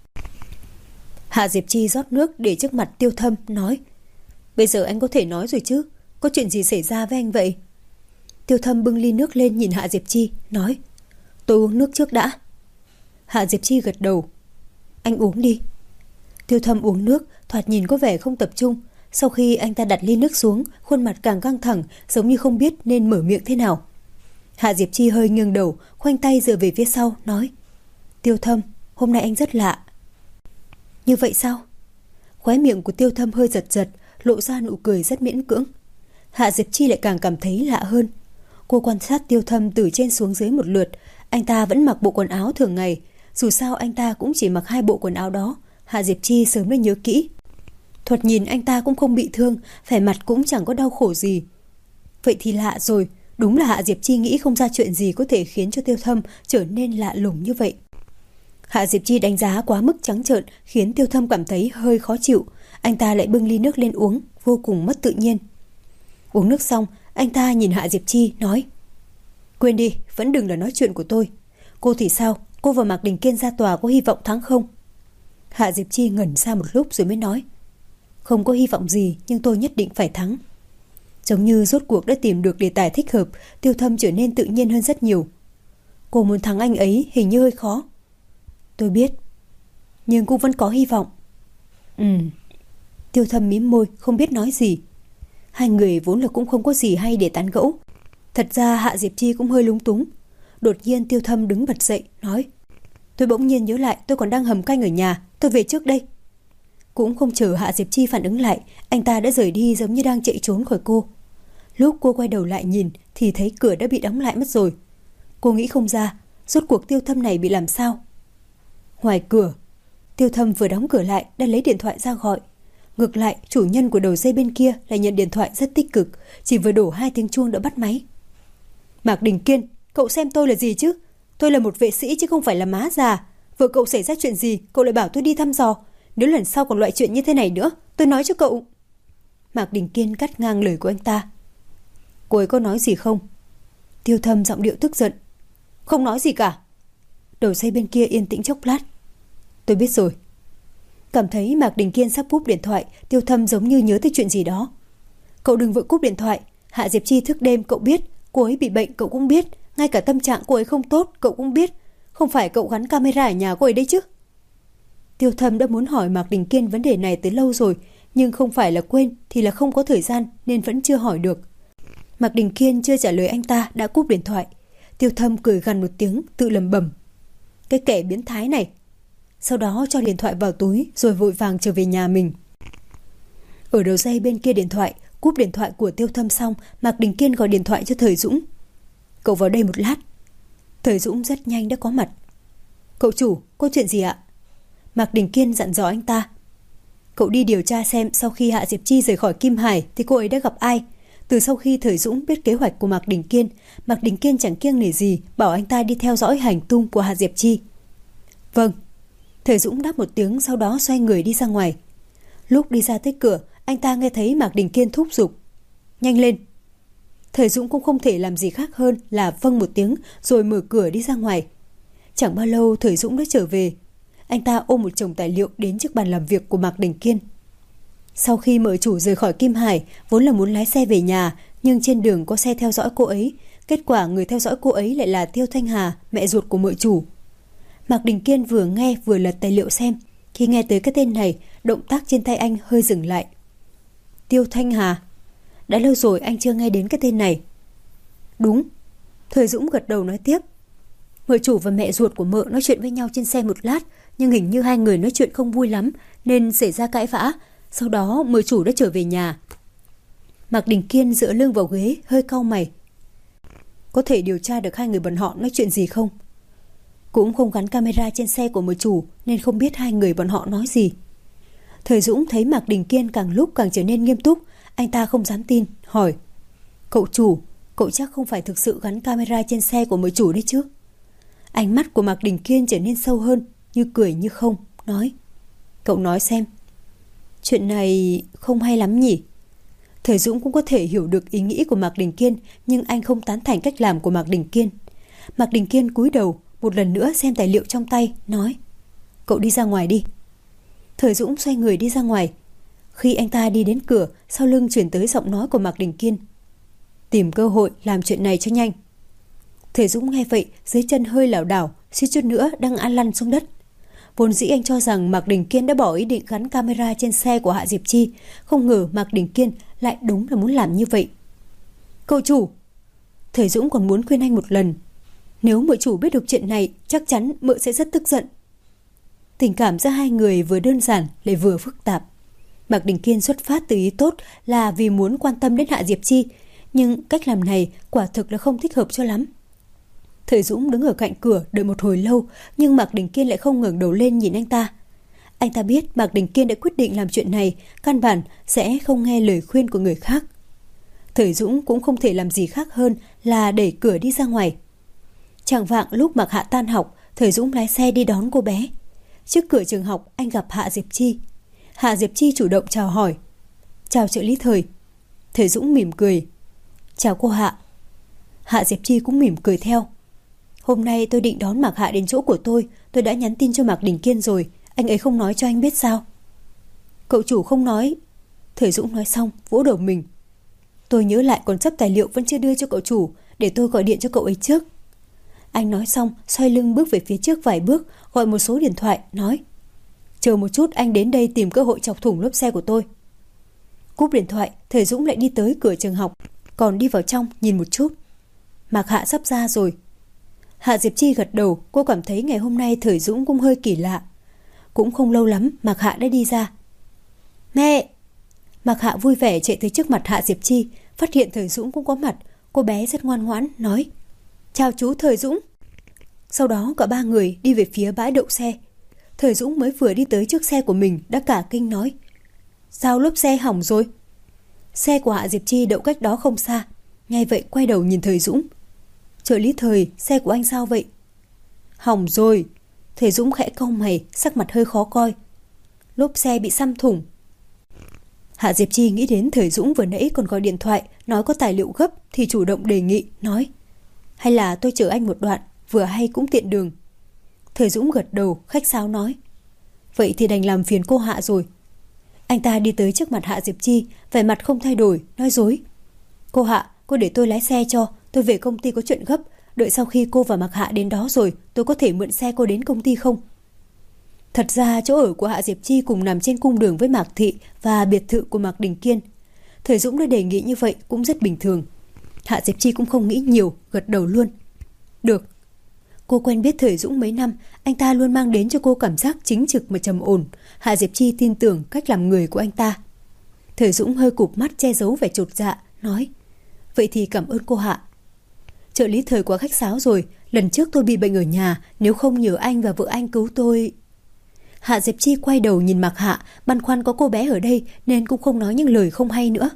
Hạ Diệp Chi rót nước để trước mặt Tiêu Thâm, nói, bây giờ anh có thể nói rồi chứ, có chuyện gì xảy ra với anh vậy? Tiêu Thâm bưng ly nước lên nhìn Hạ Diệp Chi, nói, tôi uống nước trước đã. Hạ Diệp Chi gật đầu, anh uống đi. Tiêu Thâm uống nước, thoạt nhìn có vẻ không tập trung. Sau khi anh ta đặt ly nước xuống, khuôn mặt càng căng thẳng, giống như không biết nên mở miệng thế nào. Hạ Diệp Chi hơi nghiêng đầu, khoanh tay dựa về phía sau, nói, Tiêu Thâm, hôm nay anh rất lạ. Như vậy sao? Khóe miệng của Tiêu Thâm hơi giật giật, lộ ra nụ cười rất miễn cưỡng. Hạ Diệp Chi lại càng cảm thấy lạ hơn. Cô quan sát Tiêu Thâm từ trên xuống dưới một lượt. Anh ta vẫn mặc bộ quần áo thường ngày. Dù sao anh ta cũng chỉ mặc 2 bộ quần áo đó. Hạ Diệp Chi sớm đã nhớ kỹ. Thoạt nhìn anh ta cũng không bị thương, vẻ mặt cũng chẳng có đau khổ gì. Vậy thì lạ rồi. Đúng là Hạ Diệp Chi nghĩ không ra chuyện gì có thể khiến cho Tiêu Thâm trở nên lạ lùng như vậy. Hạ Diệp Chi đánh giá quá mức trắng trợn khiến Tiêu Thâm cảm thấy hơi khó chịu. Anh ta lại bưng ly nước lên uống, vô cùng mất tự nhiên. Uống nước xong, anh ta nhìn Hạ Diệp Chi nói, quên đi, vẫn đừng là nói chuyện của tôi. Cô thì sao? Cô và Mạc Đình Kiên ra tòa có hy vọng thắng không? Hạ Diệp Chi ngẩn ra một lúc rồi mới nói, không có hy vọng gì nhưng tôi nhất định phải thắng. Giống như rốt cuộc đã tìm được đề tài thích hợp, Tiêu Thâm trở nên tự nhiên hơn rất nhiều. Cô muốn thắng anh ấy hình như hơi khó. Tôi biết, nhưng cũng vẫn có hy vọng. Tiêu Thâm mím môi không biết nói gì. Hai người vốn là cũng không có gì hay để tán gẫu. Thật ra Hạ Diệp Chi cũng hơi lúng túng. Đột nhiên Tiêu Thâm đứng bật dậy nói, tôi bỗng nhiên nhớ lại tôi còn đang hầm canh ở nhà, tôi về trước đây. Cũng không chờ Hạ Diệp Chi phản ứng lại, anh ta đã rời đi giống như đang chạy trốn khỏi cô. Lúc cô quay đầu lại nhìn thì thấy cửa đã bị đóng lại mất rồi. Cô nghĩ không ra, rốt cuộc Tiêu Thâm này bị làm sao. Ngoài cửa, Tiêu Thâm vừa đóng cửa lại đã lấy điện thoại ra gọi. Ngược lại, chủ nhân của đầu dây bên kia lại nhận điện thoại rất tích cực, chỉ vừa đổ 2 tiếng chuông đã bắt máy. Mạc Đình Kiên, cậu xem tôi là gì chứ? Tôi là một vệ sĩ chứ không phải là má già. Vợ cậu xảy ra chuyện gì, cậu lại bảo tôi đi thăm dò. Nếu lần sau còn loại chuyện như thế này nữa, tôi nói cho cậu. Mạc Đình Kiên cắt ngang lời của anh ta. Cô ấy có nói gì không? Tiêu Thâm giọng điệu tức giận. Không nói gì cả. Đầu dây bên kia yên tĩnh chốc lát. Tôi biết rồi. Cảm thấy Mạc Đình Kiên sắp cúp điện thoại, Tiêu Thâm giống như nhớ tới chuyện gì đó. Cậu đừng vội cúp điện thoại. Hạ Diệp Chi thức đêm cậu biết, cô ấy bị bệnh cậu cũng biết, ngay cả tâm trạng cô ấy không tốt cậu cũng biết. Không phải cậu gắn camera ở nhà cô ấy đấy chứ? Tiêu Thâm đã muốn hỏi Mạc Đình Kiên vấn đề này từ lâu rồi, nhưng không phải là quên thì là không có thời gian nên vẫn chưa hỏi được. Mạc Đình Kiên chưa trả lời anh ta đã cúp điện thoại. Tiêu Thâm cười gằn một tiếng, tự lẩm bẩm. Cái kẻ biến thái này. Sau đó cho điện thoại vào túi rồi vội vàng trở về nhà mình. Ở đầu dây bên kia điện thoại, cúp điện thoại của Tiêu Thâm xong, Mạc Đình Kiên gọi điện thoại cho Thời Dũng. Cậu vào đây một lát. Thời Dũng rất nhanh đã có mặt. Cậu chủ, có chuyện gì ạ? Mạc Đình Kiên dặn dò anh ta. Cậu đi điều tra xem sau khi Hạ Diệp Chi rời khỏi Kim Hải thì cô ấy đã gặp ai. Từ sau khi Thời Dũng biết kế hoạch của Mạc Đình Kiên chẳng kiêng nể gì bảo anh ta đi theo dõi hành tung của Hạ Diệp Chi. Vâng. Thời Dũng đáp một tiếng, sau đó xoay người đi ra ngoài. Lúc đi ra tới cửa, anh ta nghe thấy Mạc Đình Kiên thúc giục. Nhanh lên. Thời Dũng cũng không thể làm gì khác hơn là vâng một tiếng rồi mở cửa đi ra ngoài. Chẳng bao lâu Thời Dũng đã trở về. Anh ta ôm một chồng tài liệu đến trước bàn làm việc của Mạc Đình Kiên. Sau khi mợ chủ rời khỏi Kim Hải, vốn là muốn lái xe về nhà, nhưng trên đường có xe theo dõi cô ấy. Kết quả người theo dõi cô ấy lại là Tiêu Thanh Hà, mẹ ruột của mợ chủ. Mạc Đình Kiên vừa nghe vừa lật tài liệu xem. Khi nghe tới cái tên này, động tác trên tay anh hơi dừng lại. Tiêu Thanh Hà? Đã lâu rồi anh chưa nghe đến cái tên này. Đúng. Thời Dũng gật đầu nói tiếp. Mợ chủ và mẹ ruột của mợ nói chuyện với nhau trên xe một lát, nhưng hình như hai người nói chuyện không vui lắm nên xảy ra cãi vã. Sau đó mợ chủ đã trở về nhà. Mạc Đình Kiên dựa lưng vào ghế, hơi cau mày. Có thể điều tra được hai người bọn họ nói chuyện gì không? Cũng không gắn camera trên xe của mợ chủ nên không biết hai người bọn họ nói gì. Thời Dũng thấy Mạc Đình Kiên càng lúc càng trở nên nghiêm túc. Anh ta không dám tin, hỏi. Cậu chủ, cậu chắc không phải thực sự gắn camera trên xe của mợ chủ đấy chứ? Ánh mắt của Mạc Đình Kiên trở nên sâu hơn, như cười như không, nói. Cậu nói xem. Chuyện này không hay lắm nhỉ? Thời Dũng cũng có thể hiểu được ý nghĩ của Mạc Đình Kiên, nhưng anh không tán thành cách làm của Mạc Đình Kiên. Mạc Đình Kiên cúi đầu, một lần nữa xem tài liệu trong tay, nói. Cậu đi ra ngoài đi. Thời Dũng xoay người đi ra ngoài. Khi anh ta đi đến cửa, sau lưng chuyển tới giọng nói của Mạc Đình Kiên. Tìm cơ hội làm chuyện này cho nhanh. Thời Dũng nghe vậy, dưới chân hơi lảo đảo, suýt chút nữa đang ngã lăn xuống đất. Vốn dĩ anh cho rằng Mạc Đình Kiên đã bỏ ý định gắn camera trên xe của Hạ Diệp Chi, không ngờ Mạc Đình Kiên lại đúng là muốn làm như vậy. Cậu chủ! Thời Dũng còn muốn khuyên anh một lần. Nếu mợ chủ biết được chuyện này, chắc chắn mợ sẽ rất tức giận. Tình cảm giữa hai người vừa đơn giản lại vừa phức tạp. Mạc Đình Kiên xuất phát từ ý tốt là vì muốn quan tâm đến Hạ Diệp Chi, nhưng cách làm này quả thực là không thích hợp cho lắm. Thời Dũng đứng ở cạnh cửa đợi một hồi lâu, nhưng Mạc Đình Kiên lại không ngẩng đầu lên nhìn anh ta. Anh ta biết Mạc Đình Kiên đã quyết định làm chuyện này, căn bản sẽ không nghe lời khuyên của người khác. Thời Dũng cũng không thể làm gì khác hơn là đẩy cửa đi ra ngoài. Chạng vạng lúc Mạc Hạ tan học, Thời Dũng lái xe đi đón cô bé. Trước cửa trường học anh gặp Hạ Diệp Chi. Hạ Diệp Chi chủ động chào hỏi. Chào trợ lý Thời. Thời Dũng mỉm cười. Chào cô Hạ. Hạ Diệp Chi cũng mỉm cười theo. Hôm nay tôi định đón Mạc Hạ đến chỗ của tôi đã nhắn tin cho Mạc Đình Kiên rồi. Anh ấy không nói cho anh biết sao? Cậu chủ không nói. Thời Dũng nói xong vỗ đầu mình. Tôi nhớ lại còn sắp tài liệu vẫn chưa đưa cho cậu chủ, để tôi gọi điện cho cậu ấy trước. Anh nói xong xoay lưng bước về phía trước vài bước, gọi một số điện thoại, nói. Chờ một chút, anh đến đây tìm cơ hội chọc thủng lốp xe của tôi. Cúp điện thoại, Thời Dũng lại đi tới cửa trường học, còn đi vào trong nhìn một chút. Mạc Hạ sắp ra rồi. Hạ Diệp Chi gật đầu, cô cảm thấy ngày hôm nay Thời Dũng cũng hơi kỳ lạ. Cũng không lâu lắm Mạc Hạ đã đi ra. Mẹ! Mạc Hạ vui vẻ chạy tới trước mặt Hạ Diệp Chi, phát hiện Thời Dũng cũng có mặt. Cô bé rất ngoan ngoãn nói: Chào chú Thời Dũng. Sau đó cả ba người đi về phía bãi đậu xe. Thời Dũng mới vừa đi tới trước xe của mình đã cả kinh nói: Sao lốp xe hỏng rồi? Xe của Hạ Diệp Chi đậu cách đó không xa. Nghe vậy quay đầu nhìn Thời Dũng: Trợ lý Thời, xe của anh sao vậy? Hỏng rồi. Thời Dũng khẽ cau mày, sắc mặt hơi khó coi. Lốp xe bị xăm thủng. Hạ Diệp Chi nghĩ đến Thời Dũng vừa nãy còn gọi điện thoại nói có tài liệu gấp thì chủ động đề nghị, nói: Hay là tôi chở anh một đoạn, vừa hay cũng tiện đường. Thời Dũng gật đầu khách sáo nói: Vậy thì đành làm phiền cô Hạ rồi. Anh ta đi tới trước mặt Hạ Diệp Chi, vẻ mặt không thay đổi, nói dối: Cô Hạ, cô để tôi lái xe cho, tôi về công ty có chuyện gấp, đợi sau khi cô và Mạc Hạ đến đó rồi tôi có thể mượn xe cô đến công ty không? Thật ra chỗ ở của Hạ Diệp Chi cùng nằm trên cung đường với Mạc Thị và biệt thự của Mạc Đình Kiên. Thời Dũng đã đề nghị như vậy cũng rất bình thường. Hạ Diệp Chi cũng không nghĩ nhiều, gật đầu luôn. Được. Cô quen biết Thời Dũng mấy năm, anh ta luôn mang đến cho cô cảm giác chính trực mà trầm ổn. Hạ Diệp Chi tin tưởng cách làm người của anh ta. Thời Dũng hơi cụp mắt che giấu vẻ chột dạ, nói: Vậy thì cảm ơn cô Hạ. Trợ lý Thời quá khách sáo rồi, lần trước tôi bị bệnh ở nhà, nếu không nhờ anh và vợ anh cứu tôi. Hạ Diệp Chi quay đầu nhìn Mạc Hạ, băn khoăn có cô bé ở đây nên cũng không nói những lời không hay nữa.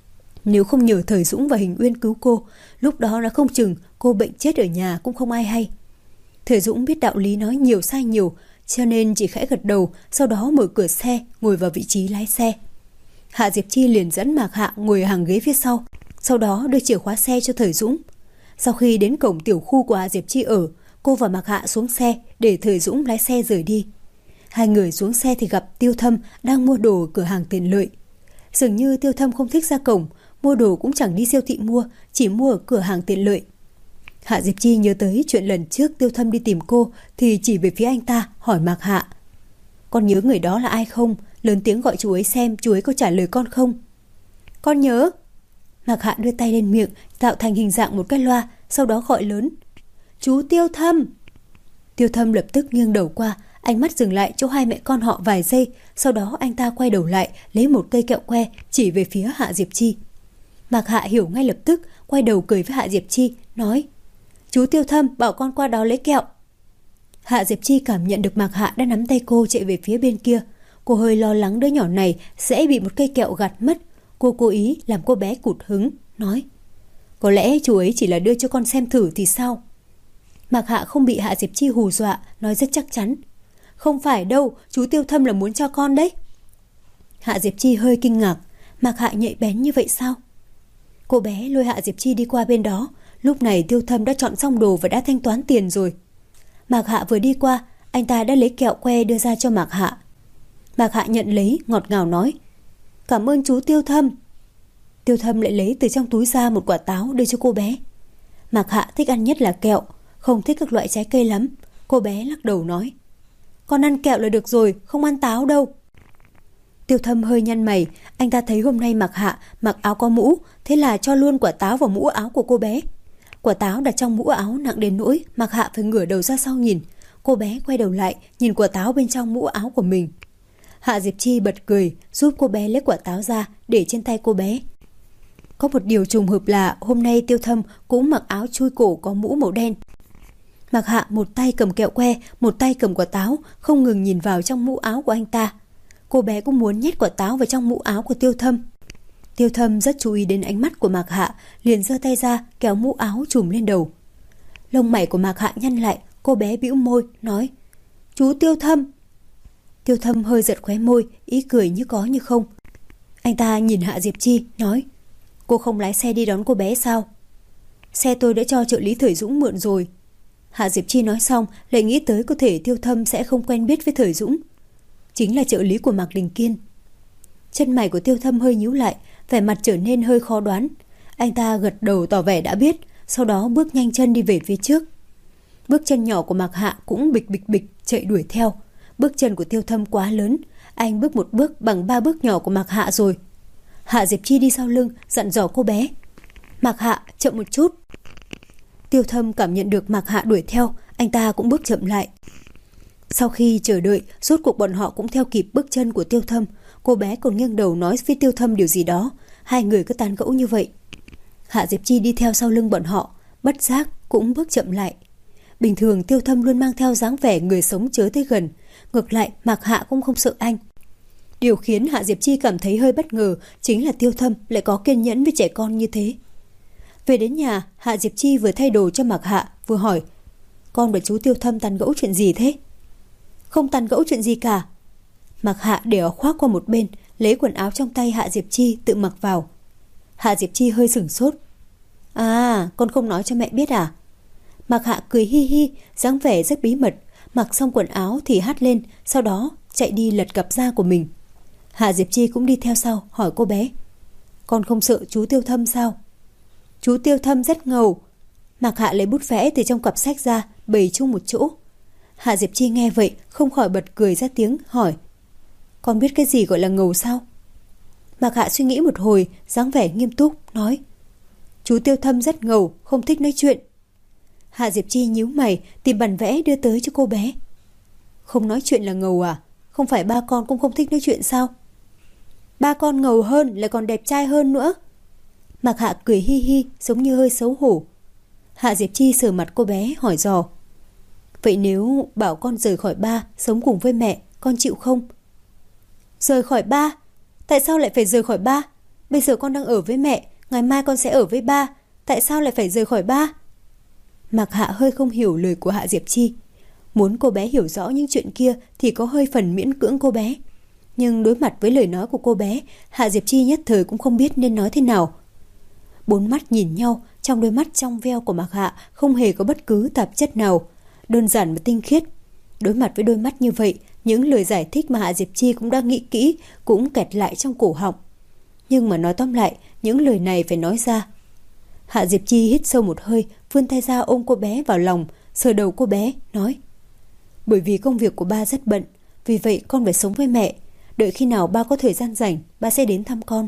Nếu không nhờ Thời Dũng và Hình Uyên cứu cô, lúc đó đã không chừng cô bệnh chết ở nhà cũng không ai hay. Thời Dũng biết đạo lý nói nhiều sai nhiều, cho nên chỉ khẽ gật đầu, sau đó mở cửa xe, ngồi vào vị trí lái xe. Hạ Diệp Chi liền dẫn Mạc Hạ ngồi hàng ghế phía sau đó đưa chìa khóa xe cho Thời Dũng. Sau khi đến cổng tiểu khu của Hạ Diệp Chi ở, cô và Mạc Hạ xuống xe để Thời Dũng lái xe rời đi. Hai người xuống xe thì gặp Tiêu Thâm đang mua đồ ở cửa hàng tiện lợi. Dường như Tiêu Thâm không thích ra cổng, mua đồ cũng chẳng đi siêu thị mua, chỉ mua ở cửa hàng tiện lợi. Hạ Diệp Chi nhớ tới chuyện lần trước Tiêu Thâm đi tìm cô thì chỉ về phía anh ta, hỏi Mạc Hạ: Con nhớ người đó là ai không? Lớn tiếng gọi chú ấy xem chú ấy có trả lời con không. Con nhớ. Mạc Hạ đưa tay lên miệng tạo thành hình dạng một cái loa, sau đó gọi lớn: Chú Tiêu Thâm. Tiêu Thâm lập tức nghiêng đầu qua, ánh mắt dừng lại chỗ hai mẹ con họ vài giây, sau đó anh ta quay đầu lại lấy một cây kẹo que chỉ về phía Hạ Diệp Chi. Mạc Hạ hiểu ngay lập tức, quay đầu cười với Hạ Diệp Chi, nói: Chú Tiêu Thâm bảo con qua đó lấy kẹo. Hạ Diệp Chi cảm nhận được Mạc Hạ đã nắm tay cô chạy về phía bên kia. Cô hơi lo lắng đứa nhỏ này sẽ bị một cây kẹo gạt mất. Cô cố ý làm cô bé cụt hứng, nói: Có lẽ chú ấy chỉ là đưa cho con xem thử thì sao? Mạc Hạ không bị Hạ Diệp Chi hù dọa, nói rất chắc chắn: Không phải đâu, chú Tiêu Thâm là muốn cho con đấy. Hạ Diệp Chi hơi kinh ngạc, Mạc Hạ nhạy bén như vậy sao? Cô bé lôi Hạ Diệp Chi đi qua bên đó. Lúc này Tiêu Thâm đã chọn xong đồ và đã thanh toán tiền rồi. Mạc Hạ vừa đi qua, anh ta đã lấy kẹo que đưa ra cho Mạc Hạ. Mạc Hạ nhận lấy, ngọt ngào nói: Cảm ơn chú Tiêu Thâm. Tiêu Thâm lại lấy từ trong túi ra một quả táo đưa cho cô bé. Mạc Hạ thích ăn nhất là kẹo, không thích các loại trái cây lắm. Cô bé lắc đầu nói: Con ăn kẹo là được rồi, không ăn táo đâu. Tiêu Thâm hơi nhăn mày, anh ta thấy hôm nay Mạc Hạ mặc áo có mũ, thế là cho luôn quả táo vào mũ áo của cô bé. Quả táo đặt trong mũ áo nặng đến nỗi Mạc Hạ phải ngửa đầu ra sau nhìn. Cô bé quay đầu lại nhìn quả táo bên trong mũ áo của mình. Hạ Diệp Chi bật cười, giúp cô bé lấy quả táo ra để trên tay cô bé. Có một điều trùng hợp là hôm nay Tiêu Thâm cũng mặc áo chui cổ có mũ màu đen. Mạc Hạ một tay cầm kẹo que, một tay cầm quả táo, không ngừng nhìn vào trong mũ áo của anh ta. Cô bé cũng muốn nhét quả táo vào trong mũ áo của Tiêu Thâm. Tiêu Thâm rất chú ý đến ánh mắt của Mạc Hạ, liền giơ tay ra kéo mũ áo trùm lên đầu. Lông mày của Mạc Hạ nhăn lại, cô bé bĩu môi nói: Chú Tiêu Thâm. Tiêu Thâm hơi giật khóe môi, ý cười như có như không. Anh ta nhìn Hạ Diệp Chi nói: Cô không lái xe đi đón cô bé sao? Xe tôi đã cho trợ lý Thời Dũng mượn rồi. Hạ Diệp Chi nói xong lại nghĩ tới có thể Tiêu Thâm sẽ không quen biết với Thời Dũng, chính là trợ lý của Mạc Đình Kiên. Chân mày của Tiêu Thâm hơi nhíu lại, vẻ mặt trở nên hơi khó đoán. Anh ta gật đầu tỏ vẻ đã biết, sau đó bước nhanh chân đi về phía trước. Bước chân nhỏ của Mạc Hạ cũng bịch bịch bịch chạy đuổi theo. Bước chân của Tiêu Thâm quá lớn, anh bước một bước bằng 3 bước nhỏ của Mạc Hạ rồi. Hạ Diệp Chi đi sau lưng dặn dò cô bé: Mạc Hạ chậm một chút. Tiêu Thâm cảm nhận được Mạc Hạ đuổi theo, anh ta cũng bước chậm lại. Sau khi chờ đợi, rốt cuộc bọn họ cũng theo kịp bước chân của Tiêu Thâm. Cô bé còn nghiêng đầu nói với Tiêu Thâm điều gì đó. Hai người cứ tán gẫu như vậy. Hạ Diệp Chi đi theo sau lưng bọn họ, bất giác cũng bước chậm lại. Bình thường Tiêu Thâm luôn mang theo dáng vẻ người sống chớ tới gần. Ngược lại Mạc Hạ cũng không sợ anh. Điều khiến Hạ Diệp Chi cảm thấy hơi bất ngờ chính là Tiêu Thâm lại có kiên nhẫn với trẻ con như thế. Về đến nhà, Hạ Diệp Chi vừa thay đồ cho Mạc Hạ vừa hỏi: Con và chú Tiêu Thâm tán gẫu chuyện gì thế? Không tán gẫu chuyện gì cả. Mạc Hạ để áo khoác qua một bên, lấy quần áo trong tay Hạ Diệp Chi tự mặc vào. Hạ Diệp Chi hơi sửng sốt. À, con không nói cho mẹ biết à? Mạc Hạ cười hi hi, dáng vẻ rất bí mật. Mặc xong quần áo thì hắt lên, sau đó chạy đi lật cặp da của mình. Hạ Diệp Chi cũng đi theo sau, hỏi cô bé: Con không sợ chú Tiêu Thâm sao? Chú Tiêu Thâm rất ngầu. Mạc Hạ lấy bút vẽ từ trong cặp sách ra, bày chung một chỗ. Hạ Diệp Chi nghe vậy không khỏi bật cười ra tiếng, hỏi: Con biết cái gì gọi là ngầu sao? Mạc Hạ suy nghĩ một hồi, dáng vẻ nghiêm túc nói: Chú Tiêu Thâm rất ngầu, không thích nói chuyện. Hạ Diệp Chi nhíu mày, tìm bản vẽ đưa tới cho cô bé. Không nói chuyện là ngầu à? Không phải ba con cũng không thích nói chuyện sao? Ba con ngầu hơn, lại còn đẹp trai hơn nữa. Mạc Hạ cười hi hi, giống như hơi xấu hổ. Hạ Diệp Chi sờ mặt cô bé, hỏi dò: Vậy nếu bảo con rời khỏi ba, sống cùng với mẹ, con chịu không? Rời khỏi ba? Tại sao lại phải rời khỏi ba? Bây giờ con đang ở với mẹ, ngày mai con sẽ ở với ba. Tại sao lại phải rời khỏi ba? Mạc Hạ hơi không hiểu lời của Hạ Diệp Chi. Muốn cô bé hiểu rõ những chuyện kia thì có hơi phần miễn cưỡng cô bé. Nhưng đối mặt với lời nói của cô bé, Hạ Diệp Chi nhất thời cũng không biết nên nói thế nào. Bốn mắt nhìn nhau, trong đôi mắt trong veo của Mạc Hạ không hề có bất cứ tạp chất nào, đơn giản và tinh khiết. Đối mặt với đôi mắt như vậy, những lời giải thích mà Hạ Diệp Chi cũng đã nghĩ kỹ cũng kẹt lại trong cổ họng. Nhưng mà nói tóm lại, những lời này phải nói ra. Hạ Diệp Chi hít sâu một hơi, vươn tay ra ôm cô bé vào lòng, sờ đầu cô bé, nói: Bởi vì công việc của ba rất bận, vì vậy con phải sống với mẹ. Đợi khi nào ba có thời gian rảnh, ba sẽ đến thăm con.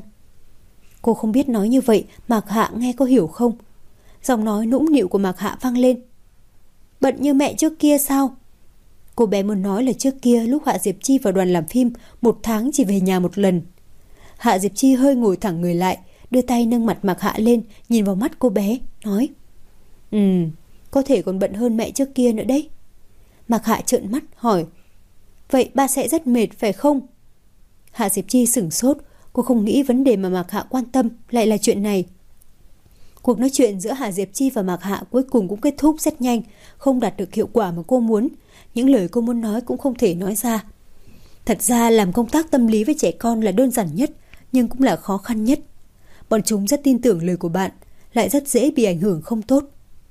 Cô không biết nói như vậy Mạc Hạ nghe có hiểu không? Giọng nói nũng nịu của Mạc Hạ vang lên: Bận như mẹ trước kia sao? Cô bé muốn nói là trước kia lúc Hạ Diệp Chi vào đoàn làm phim, một tháng chỉ về nhà một lần. Hạ Diệp Chi hơi ngồi thẳng người lại, đưa tay nâng mặt Mạc Hạ lên, nhìn vào mắt cô bé, nói: Có thể còn bận hơn mẹ trước kia nữa đấy. Mạc Hạ trợn mắt hỏi: Vậy ba sẽ rất mệt phải không? Hạ Diệp Chi sửng sốt, cô không nghĩ vấn đề mà Mạc Hạ quan tâm lại là chuyện này. Cuộc nói chuyện giữa Hạ Diệp Chi và Mạc Hạ cuối cùng cũng kết thúc rất nhanh, không đạt được hiệu quả mà cô muốn. Những lời cô muốn nói cũng không thể nói ra. Thật ra làm công tác tâm lý với trẻ con là đơn giản nhất, nhưng cũng là khó khăn nhất. Bọn chúng rất tin tưởng lời của bạn, lại rất dễ bị ảnh hưởng không tốt.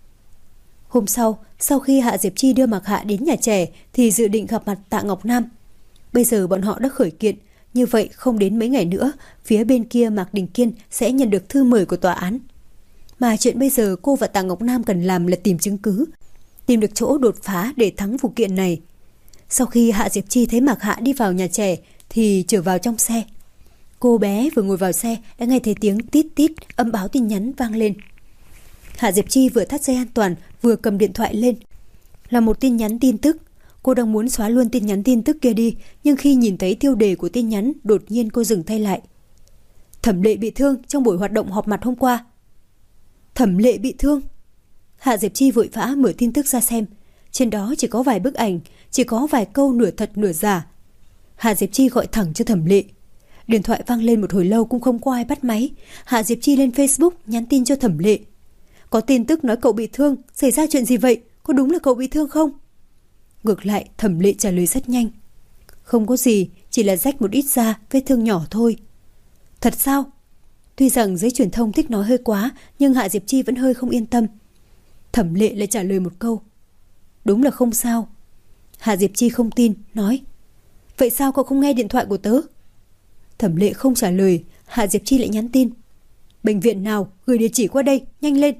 Hôm sau khi Hạ Diệp Chi đưa Mạc Hạ đến nhà trẻ thì dự định gặp mặt Tạ Ngọc Nam. Bây giờ bọn họ đã khởi kiện, như vậy không đến mấy ngày nữa, phía bên kia Mạc Đình Kiên sẽ nhận được thư mời của tòa án. Mà chuyện bây giờ cô và Tạ Ngọc Nam cần làm là tìm chứng cứ, tìm được chỗ đột phá để thắng vụ kiện này. Sau khi Hạ Diệp Chi thấy Mạc Hạ đi vào nhà trẻ thì trở vào trong xe. Cô bé vừa ngồi vào xe đã nghe thấy tiếng tít tít âm báo tin nhắn vang lên. Hạ Diệp Chi vừa thắt dây an toàn vừa cầm điện thoại lên. Là một tin nhắn tin tức. Cô đang muốn xóa luôn tin nhắn tin tức kia đi, nhưng khi nhìn thấy tiêu đề của tin nhắn, đột nhiên cô dừng tay lại. Thẩm Lệ bị thương trong buổi hoạt động họp mặt hôm qua. Thẩm Lệ bị thương? Hạ Diệp Chi vội vã mở tin tức ra xem. Trên đó chỉ có vài bức ảnh, chỉ có vài câu nửa thật nửa giả. Hạ Diệp Chi gọi thẳng cho Thẩm Lệ. Điện thoại vang lên một hồi lâu cũng không có ai bắt máy. Hạ Diệp Chi lên Facebook nhắn tin cho Thẩm Lệ. Có tin tức nói cậu bị thương, xảy ra chuyện gì vậy? Có đúng là cậu bị thương không? Ngược lại Thẩm Lệ trả lời rất nhanh. Không có gì, chỉ là rách một ít da, vết thương nhỏ thôi. Thật sao? Tuy rằng giới truyền thông thích nói hơi quá, nhưng Hạ Diệp Chi vẫn hơi không yên tâm. Thẩm Lệ lại trả lời một câu. Đúng là không sao. Hạ Diệp Chi không tin, nói. Vậy sao cậu không nghe điện thoại của tớ? Thẩm Lệ không trả lời. Hạ Diệp Chi lại nhắn tin. Bệnh viện nào, gửi địa chỉ qua đây, nhanh lên.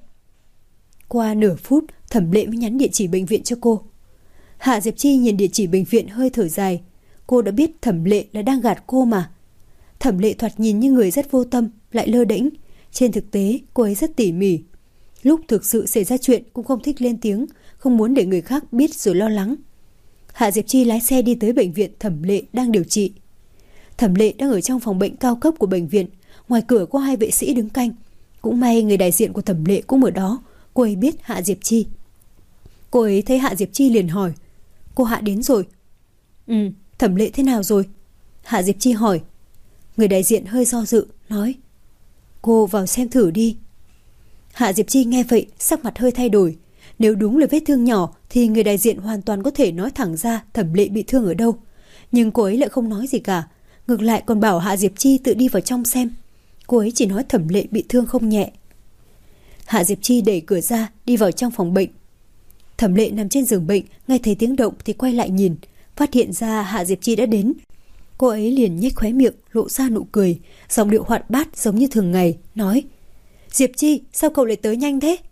Qua nửa phút Thẩm Lệ mới nhắn địa chỉ bệnh viện cho cô. Hạ Diệp Chi nhìn địa chỉ bệnh viện hơi thở dài. Cô đã biết Thẩm Lệ là đang gạt cô mà. Thẩm Lệ thoạt nhìn như người rất vô tâm, lại lơ đễnh. Trên thực tế cô ấy rất tỉ mỉ. Lúc thực sự xảy ra chuyện cũng không thích lên tiếng, không muốn để người khác biết rồi lo lắng. Hạ Diệp Chi lái xe đi tới bệnh viện Thẩm Lệ đang điều trị. Thẩm Lệ đang ở trong phòng bệnh cao cấp của bệnh viện. Ngoài cửa có 2 vệ sĩ đứng canh. Cũng may người đại diện của Thẩm Lệ cũng ở đó. Cô ấy biết Hạ Diệp Chi. Cô ấy thấy Hạ Diệp Chi liền hỏi: "Cô Hạ đến rồi?" Thẩm Lệ thế nào rồi?" Hạ Diệp Chi hỏi. Người đại diện hơi do dự, nói: "Cô vào xem thử đi." Hạ Diệp Chi nghe vậy, sắc mặt hơi thay đổi. Nếu đúng là vết thương nhỏ thì người đại diện hoàn toàn có thể nói thẳng ra Thẩm Lệ bị thương ở đâu. Nhưng cô ấy lại không nói gì cả. Ngược lại còn bảo Hạ Diệp Chi tự đi vào trong xem. Cô ấy chỉ nói Thẩm Lệ bị thương không nhẹ. Hạ Diệp Chi đẩy cửa ra, đi vào trong phòng bệnh. Thẩm Lệ nằm trên giường bệnh, nghe thấy tiếng động thì quay lại nhìn, phát hiện ra Hạ Diệp Chi đã đến. Cô ấy liền nhếch khóe miệng, lộ ra nụ cười, giọng điệu hoạt bát giống như thường ngày, nói: "Diệp Chi, sao cậu lại tới nhanh thế?"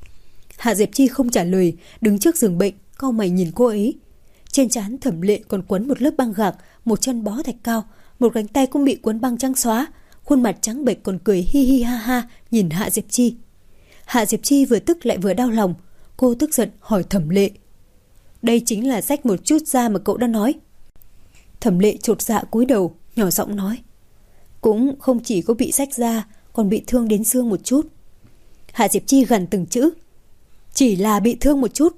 Hạ Diệp Chi không trả lời, đứng trước giường bệnh, cau mày nhìn cô ấy. Trên trán Thẩm Lệ còn quấn một lớp băng gạc, một chân bó thạch cao, một cánh tay cũng bị quấn băng trắng xóa, khuôn mặt trắng bệch còn cười hi hi ha ha nhìn Hạ Diệp Chi. Hạ Diệp Chi vừa tức lại vừa đau lòng, cô tức giận hỏi Thẩm Lệ: "Đây chính là rách một chút da mà cậu đã nói?" Thẩm Lệ chột dạ cúi đầu, nhỏ giọng nói: "Cũng không chỉ có bị rách da, còn bị thương đến xương một chút." Hạ Diệp Chi gằn từng chữ: "Chỉ là bị thương một chút."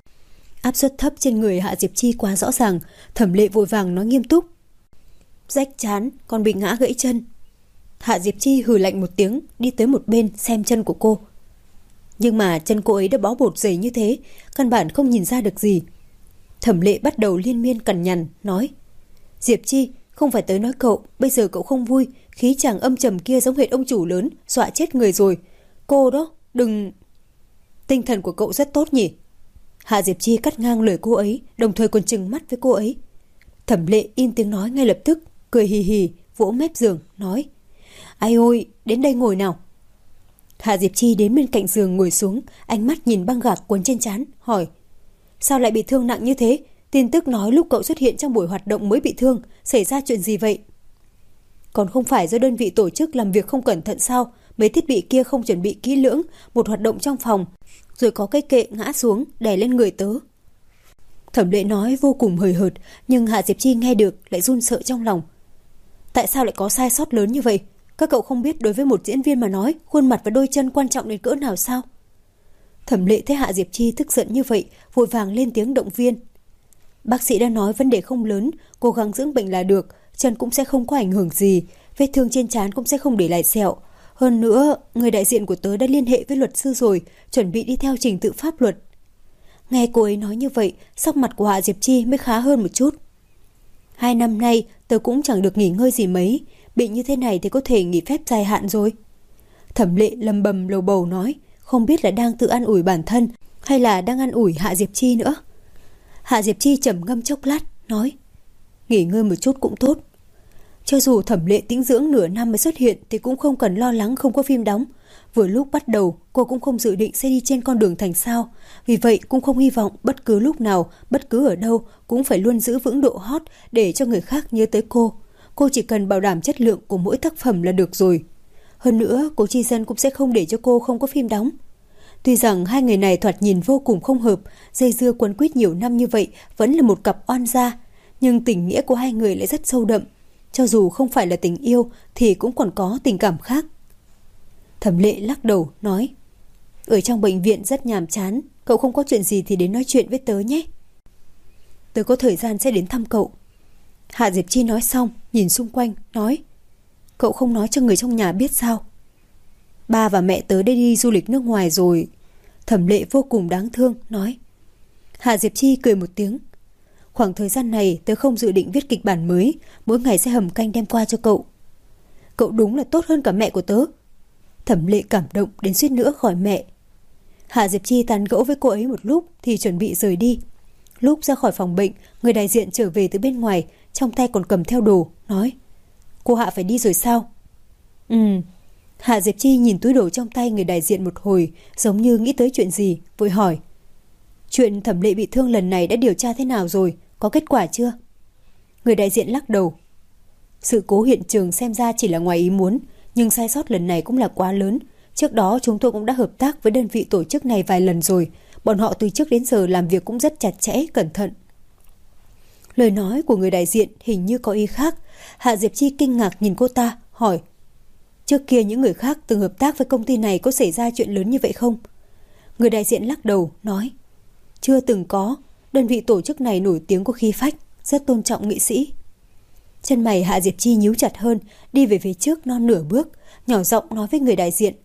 Áp suất thấp trên người Hạ Diệp Chi quá rõ ràng, Thẩm Lệ vội vàng nói nghiêm túc: "Rách trán, còn bị ngã gãy chân." Hạ Diệp Chi hừ lạnh một tiếng, đi tới một bên xem chân của cô. Nhưng mà chân cô ấy đã bó bột dày như thế, căn bản không nhìn ra được gì. Thẩm Lệ bắt đầu liên miên cằn nhằn, nói: "Diệp Chi, không phải tới nói cậu, bây giờ cậu không vui, khí chàng âm trầm kia giống hệt ông chủ lớn, dọa chết người rồi. Cô đó, đừng..." "Tinh thần của cậu rất tốt nhỉ?" Hạ Diệp Chi cắt ngang lời cô ấy, đồng thời còn trừng mắt với cô ấy. Thẩm Lệ im tiếng nói ngay lập tức, cười hì hì, vỗ mép giường, nói: "Ai ôi, đến đây ngồi nào." Hạ Diệp Chi đến bên cạnh giường ngồi xuống, ánh mắt nhìn băng gạc quấn trên trán, hỏi: "Sao lại bị thương nặng như thế? Tin tức nói lúc cậu xuất hiện trong buổi hoạt động mới bị thương, xảy ra chuyện gì vậy?" "Còn không phải do đơn vị tổ chức làm việc không cẩn thận sao? Mấy thiết bị kia không chuẩn bị kỹ lưỡng, một hoạt động trong phòng, rồi có cái kệ ngã xuống, đè lên người tớ." Thẩm Lệ nói vô cùng hời hợt, nhưng Hạ Diệp Chi nghe được lại run sợ trong lòng. Tại sao lại có sai sót lớn như vậy? Các cậu không biết đối với một diễn viên mà nói, khuôn mặt và đôi chân quan trọng đến cỡ nào sao? Thẩm Lệ thấy Hạ Diệp Chi tức giận như vậy, vội vàng lên tiếng động viên. "Bác sĩ đã nói vấn đề không lớn, cố gắng dưỡng bệnh là được, chân cũng sẽ không có ảnh hưởng gì, vết thương trên trán cũng sẽ không để lại sẹo. Hơn nữa, người đại diện của tớ đã liên hệ với luật sư rồi, chuẩn bị đi theo trình tự pháp luật." Nghe cô ấy nói như vậy, sắc mặt của Hạ Diệp Chi mới khá hơn một chút. "2 năm nay, tớ cũng chẳng được nghỉ ngơi gì mấy, bị như thế này thì có thể nghỉ phép dài hạn rồi." Thẩm Lệ lầm bầm lầu bầu nói, không biết là đang tự an ủi bản thân hay là đang an ủi Hạ Diệp Chi nữa. Hạ Diệp Chi trầm ngâm chốc lát, nói: "Nghỉ ngơi một chút cũng tốt. Cho dù Thẩm Lệ tĩnh dưỡng nửa năm mới xuất hiện thì cũng không cần lo lắng không có phim đóng. Vừa lúc bắt đầu, cô cũng không dự định sẽ đi trên con đường thành sao. Vì vậy cũng không hy vọng bất cứ lúc nào, bất cứ ở đâu cũng phải luôn giữ vững độ hot để cho người khác nhớ tới cô. Cô chỉ cần bảo đảm chất lượng của mỗi tác phẩm là được rồi. Hơn nữa, Cố Chi Dân cũng sẽ không để cho cô không có phim đóng." Tuy rằng hai người này thoạt nhìn vô cùng không hợp, dây dưa quấn quýt nhiều năm như vậy vẫn là một cặp oan gia, nhưng tình nghĩa của hai người lại rất sâu đậm. Cho dù không phải là tình yêu thì cũng còn có tình cảm khác. Thẩm Lệ lắc đầu nói: "Ở trong bệnh viện rất nhàm chán, cậu không có chuyện gì thì đến nói chuyện với tớ nhé. Tớ có thời gian sẽ đến thăm cậu." Hạ Diệp Chi nói xong, nhìn xung quanh, nói: "Cậu không nói cho người trong nhà biết sao?" "Ba và mẹ tớ đã đi du lịch nước ngoài rồi." Thẩm Lệ vô cùng đáng thương, nói. Hạ Diệp Chi cười một tiếng: "Khoảng thời gian này tớ không dự định viết kịch bản mới, mỗi ngày sẽ hầm canh đem qua cho cậu." "Cậu đúng là tốt hơn cả mẹ của tớ." Thẩm Lệ cảm động đến suýt nữa gọi mẹ. Hạ Diệp Chi tán gẫu với cô ấy một lúc thì chuẩn bị rời đi. Lúc ra khỏi phòng bệnh, người đại diện trở về từ bên ngoài, trong tay còn cầm theo đồ, nói: "Cô Hạ phải đi rồi sao?" Hạ Diệp Chi nhìn túi đồ trong tay người đại diện một hồi, giống như nghĩ tới chuyện gì, vội hỏi: "Chuyện Thẩm Lệ bị thương lần này đã điều tra thế nào rồi, có kết quả chưa?" Người đại diện lắc đầu: "Sự cố hiện trường xem ra chỉ là ngoài ý muốn, nhưng sai sót lần này cũng là quá lớn. Trước đó chúng tôi cũng đã hợp tác với đơn vị tổ chức này vài lần rồi, bọn họ từ trước đến giờ làm việc cũng rất chặt chẽ, cẩn thận." Lời nói của người đại diện hình như có ý khác. Hạ Diệp Chi kinh ngạc nhìn cô ta, hỏi: trước kia những người khác từng hợp tác với công ty này có xảy ra chuyện lớn như vậy không? Người đại diện lắc đầu, nói: chưa từng có. Đơn vị tổ chức này nổi tiếng có khí phách, rất tôn trọng nghệ sĩ. Chân mày Hạ Diệp Chi nhíu chặt hơn, đi về phía trước non nửa bước, nhỏ giọng nói với người đại diện: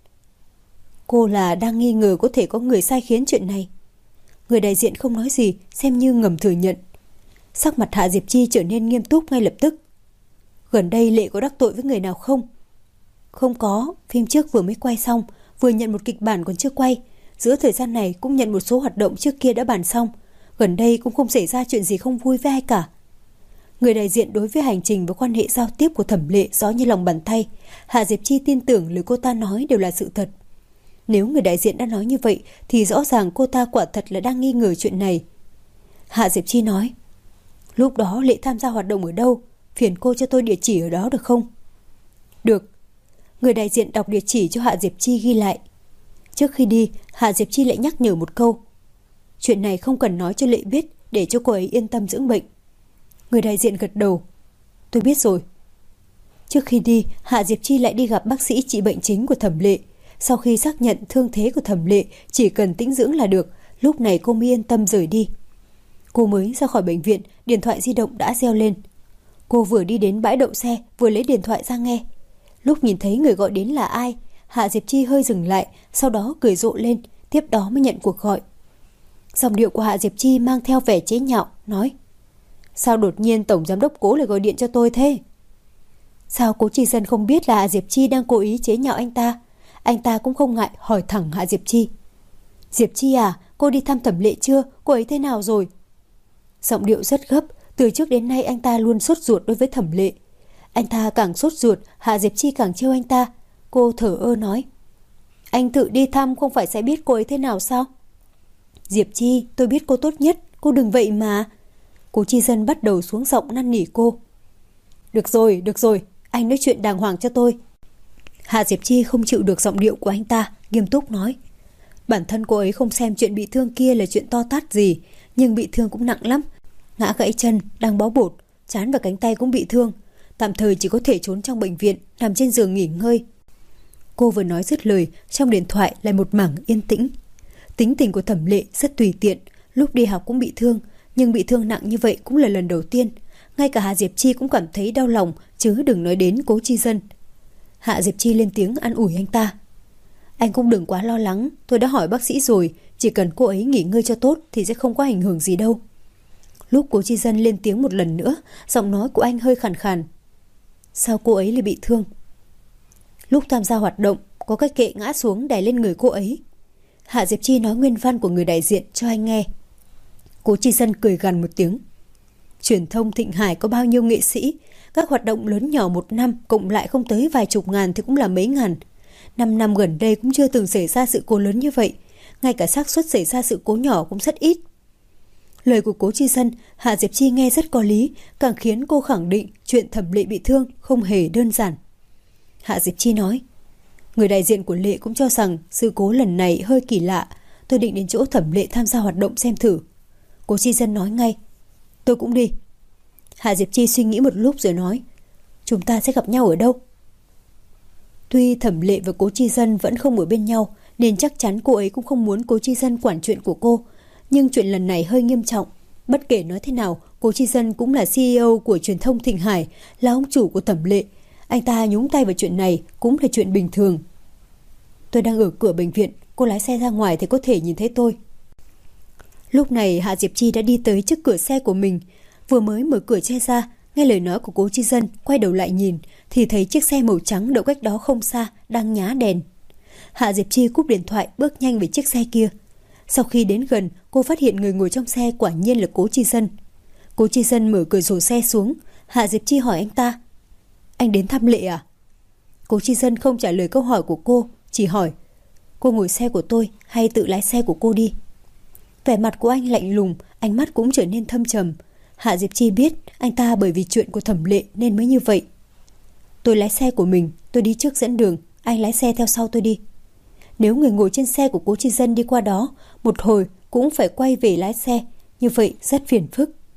cô là đang nghi ngờ có thể có người sai khiến chuyện này. Người đại diện không nói gì, xem như ngầm thừa nhận. Sắc mặt Hạ Diệp Chi trở nên nghiêm túc ngay lập tức. Gần đây Lệ có đắc tội với người nào không? Không có, phim trước vừa mới quay xong, vừa nhận một kịch bản còn chưa quay. Giữa thời gian này cũng nhận một số hoạt động trước kia đã bàn xong. Gần đây cũng không xảy ra chuyện gì không vui với ai cả. Người đại diện đối với hành trình và quan hệ giao tiếp của Thẩm Lệ rõ như lòng bàn tay. Hạ Diệp Chi tin tưởng lời cô ta nói đều là sự thật. Nếu người đại diện đã nói như vậy thì rõ ràng cô ta quả thật là đang nghi ngờ chuyện này. Hạ Diệp Chi nói: lúc đó Lệ tham gia hoạt động ở đâu? Phiền cô cho tôi địa chỉ ở đó được không? Được. Người đại diện đọc địa chỉ cho Hạ Diệp Chi ghi lại. Trước khi đi, Hạ Diệp Chi lại nhắc nhở một câu: chuyện này không cần nói cho Lệ biết, để cho cô ấy yên tâm dưỡng bệnh. Người đại diện gật đầu: tôi biết rồi. Trước khi đi, Hạ Diệp Chi lại đi gặp bác sĩ trị bệnh chính của Thẩm Lệ. Sau khi xác nhận thương thế của Thẩm Lệ chỉ cần tĩnh dưỡng là được, lúc này cô mới yên tâm rời đi. Cô mới ra khỏi bệnh viện, điện thoại di động đã reo lên. Cô vừa đi đến bãi đậu xe, vừa lấy điện thoại ra nghe. Lúc nhìn thấy người gọi đến là ai, Hạ Diệp Chi hơi dừng lại, sau đó cười rộ lên, tiếp đó mới nhận cuộc gọi. Giọng điệu của Hạ Diệp Chi mang theo vẻ chế nhạo, nói: sao đột nhiên tổng giám đốc Cố lại gọi điện cho tôi thế? Sao Cố Chi Dân không biết là Hạ Diệp Chi đang cố ý chế nhạo anh ta? Anh ta cũng không ngại hỏi thẳng Hạ Diệp Chi: Diệp Chi à, cô đi thăm Thẩm Lệ chưa? Cô ấy thế nào rồi? Giọng điệu rất gấp, từ trước đến nay anh ta luôn sốt ruột đối với Thẩm Lệ. Anh ta càng sốt ruột, Hạ Diệp Chi càng trêu anh ta. Cô thở ơ nói: anh tự đi thăm không phải sẽ biết cô ấy thế nào sao? Diệp Chi, tôi biết cô tốt nhất, cô đừng vậy mà. Cố Chi Dân bắt đầu xuống giọng năn nỉ cô. Được rồi, anh nói chuyện đàng hoàng cho tôi. Hạ Diệp Chi không chịu được giọng điệu của anh ta, nghiêm túc nói: bản thân cô ấy không xem chuyện bị thương kia là chuyện to tát gì, nhưng bị thương cũng nặng lắm. Ngã gãy chân, đang bó bột, trán và cánh tay cũng bị thương. Tạm thời chỉ có thể trốn trong bệnh viện, nằm trên giường nghỉ ngơi. Cô vừa nói dứt lời, trong điện thoại lại một mảng yên tĩnh. Tính tình của Thẩm Lệ rất tùy tiện, lúc đi học cũng bị thương, nhưng bị thương nặng như vậy cũng là lần đầu tiên. Ngay cả Hạ Diệp Chi cũng cảm thấy đau lòng, chứ đừng nói đến Cố Chi Dân. Hạ Diệp Chi lên tiếng an ủi anh ta: anh cũng đừng quá lo lắng, tôi đã hỏi bác sĩ rồi, chỉ cần cô ấy nghỉ ngơi cho tốt thì sẽ không có ảnh hưởng gì đâu. Lúc Cố Chi Dân lên tiếng một lần nữa, giọng nói của anh hơi khàn khàn: sao cô ấy lại bị thương? Lúc tham gia hoạt động, có cái kệ ngã xuống đè lên người cô ấy. Hạ Diệp Chi nói nguyên văn của người đại diện cho anh nghe. Cố Chi Dân cười gằn một tiếng: truyền thông Thịnh Hải có bao nhiêu nghệ sĩ, các hoạt động lớn nhỏ một năm cộng lại không tới vài chục ngàn thì cũng là mấy ngàn. 5 năm gần đây cũng chưa từng xảy ra sự cố lớn như vậy, ngay cả xác suất xảy ra sự cố nhỏ cũng rất ít. Lời của Cố Chi Dân, Hạ Diệp Chi nghe rất có lý, càng khiến cô khẳng định chuyện Thẩm Lệ bị thương không hề đơn giản. Hạ Diệp Chi nói: người đại diện của Lệ cũng cho rằng sự cố lần này hơi kỳ lạ, tôi định đến chỗ Thẩm Lệ tham gia hoạt động xem thử. Cố Chi Dân nói ngay: tôi cũng đi. Hạ Diệp Chi suy nghĩ một lúc rồi nói: chúng ta sẽ gặp nhau ở đâu? Tuy Thẩm Lệ và Cố Chi Dân vẫn không ở bên nhau, nên chắc chắn cô ấy cũng không muốn Cố Chi Dân quản chuyện của cô. Nhưng chuyện lần này hơi nghiêm trọng. Bất kể nói thế nào, Cố Chi Dân cũng là CEO của truyền thông Thịnh Hải, là ông chủ của Thẩm Lệ. Anh ta nhúng tay vào chuyện này cũng là chuyện bình thường. Tôi đang ở cửa bệnh viện, cô lái xe ra ngoài thì có thể nhìn thấy tôi. Lúc này Hạ Diệp Chi đã đi tới trước cửa xe của mình. Vừa mới mở cửa xe ra, nghe lời nói của Cố Chi Dân, quay đầu lại nhìn thì thấy chiếc xe màu trắng đậu cách đó không xa đang nhá đèn. Hạ Diệp Chi cúp điện thoại, bước nhanh về chiếc xe kia. Sau khi đến gần, cô phát hiện người ngồi trong xe quả nhiên là Cố Chi Dân. Cố Chi Dân mở cửa sổ xe xuống. Hạ Diệp Chi hỏi anh ta: anh đến thăm Lệ à? Cố Chi Dân không trả lời câu hỏi của cô, chỉ hỏi: cô ngồi xe của tôi hay tự lái xe của cô đi? Vẻ mặt của anh lạnh lùng, ánh mắt cũng trở nên thâm trầm. Hạ Diệp Chi biết anh ta bởi vì chuyện của Thẩm Lệ nên mới như vậy. Tôi lái xe của mình, tôi đi trước dẫn đường, anh lái xe theo sau tôi đi. Nếu người ngồi trên xe của Cố Chi Dân đi qua đó, một hồi cũng phải quay về lái xe, như vậy rất phiền phức.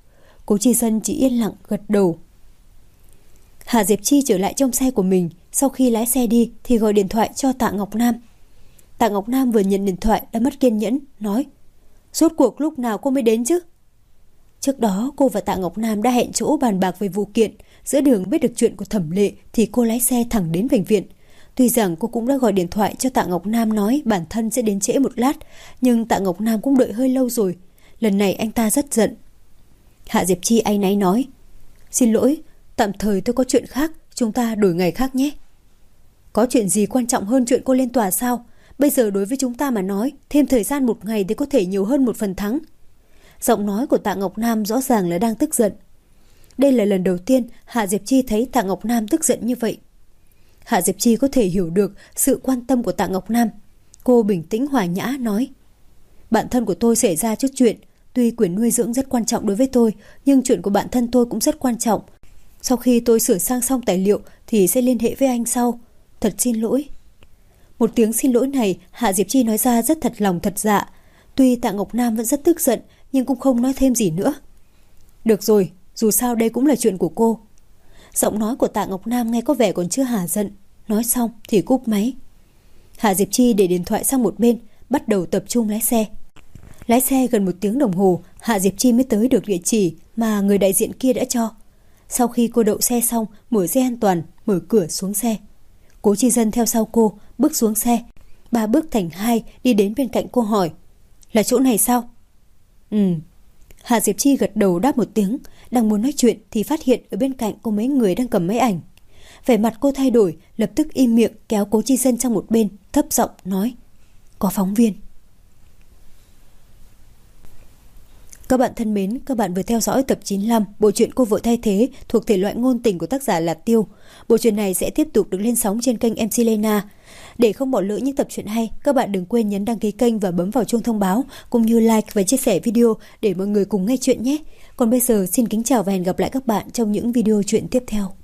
Cố Chi Dân chỉ yên lặng gật đầu. Hạ Diệp Chi trở lại trong xe của mình. Sau khi lái xe đi thì gọi điện thoại cho Tạ Ngọc Nam. Tạ Ngọc Nam vừa nhận điện thoại đã mất kiên nhẫn, nói: Rốt cuộc lúc nào cô mới đến chứ? Trước đó cô và Tạ Ngọc Nam đã hẹn chỗ bàn bạc về vụ kiện. Giữa đường biết được chuyện của Thẩm Lệ thì cô lái xe thẳng đến bệnh viện. Tuy rằng cô cũng đã gọi điện thoại cho Tạ Ngọc Nam nói bản thân sẽ đến trễ một lát, nhưng Tạ Ngọc Nam cũng đợi hơi lâu rồi. Lần này anh ta rất giận. Hạ Diệp Chi áy náy nói: Xin lỗi, tạm thời tôi có chuyện khác, chúng ta đổi ngày khác nhé. Có chuyện gì quan trọng hơn chuyện cô lên tòa sao? Bây giờ đối với chúng ta mà nói, thêm thời gian một ngày thì có thể nhiều hơn một phần thắng. Giọng nói của Tạ Ngọc Nam rõ ràng là đang tức giận. Đây là lần đầu tiên Hạ Diệp Chi thấy Tạ Ngọc Nam tức giận như vậy. Hạ Diệp Chi có thể hiểu được sự quan tâm của Tạ Ngọc Nam. Cô bình tĩnh hòa nhã nói: Bạn thân của tôi xảy ra chút chuyện. Tuy quyền nuôi dưỡng rất quan trọng đối với tôi, nhưng chuyện của bạn thân tôi cũng rất quan trọng. Sau khi tôi sửa sang xong tài liệu thì sẽ liên hệ với anh sau. Thật xin lỗi. Một tiếng xin lỗi này Hạ Diệp Chi nói ra rất thật lòng thật dạ. Tuy Tạ Ngọc Nam vẫn rất tức giận, nhưng cũng không nói thêm gì nữa. Được rồi, dù sao đây cũng là chuyện của cô. Giọng nói của Tạ Ngọc Nam nghe có vẻ còn chưa hả giận. Nói xong thì cúp máy. Hạ Diệp Chi để điện thoại sang một bên, bắt đầu tập trung lái xe. Lái xe gần 1 tiếng đồng hồ, Hạ Diệp Chi mới tới được địa chỉ mà người đại diện kia đã cho. Sau khi cô đậu xe xong, mở dây an toàn, mở cửa xuống xe. Cố Chi Dân theo sau cô, bước xuống xe. 3 bước thành 2 đi đến bên cạnh cô hỏi: Là chỗ này sao? Hạ Diệp Chi gật đầu đáp một tiếng. Đang muốn nói chuyện thì phát hiện ở bên cạnh có mấy người đang cầm máy ảnh. Vẻ mặt cô thay đổi, lập tức im miệng kéo Cố Chi Dân sang một bên, thấp giọng nói: Có phóng viên. Các bạn thân mến, các bạn vừa theo dõi tập 95 bộ truyện Cô Vợ Thay Thế thuộc thể loại ngôn tình của tác giả là Tiêu. Bộ truyện này sẽ tiếp tục được lên sóng trên kênh MC Lena. Để không bỏ lỡ những tập truyện hay, các bạn đừng quên nhấn đăng ký kênh và bấm vào chuông thông báo, cũng như like và chia sẻ video để mọi người cùng nghe chuyện nhé. Còn bây giờ xin kính chào và hẹn gặp lại các bạn trong những video truyện tiếp theo.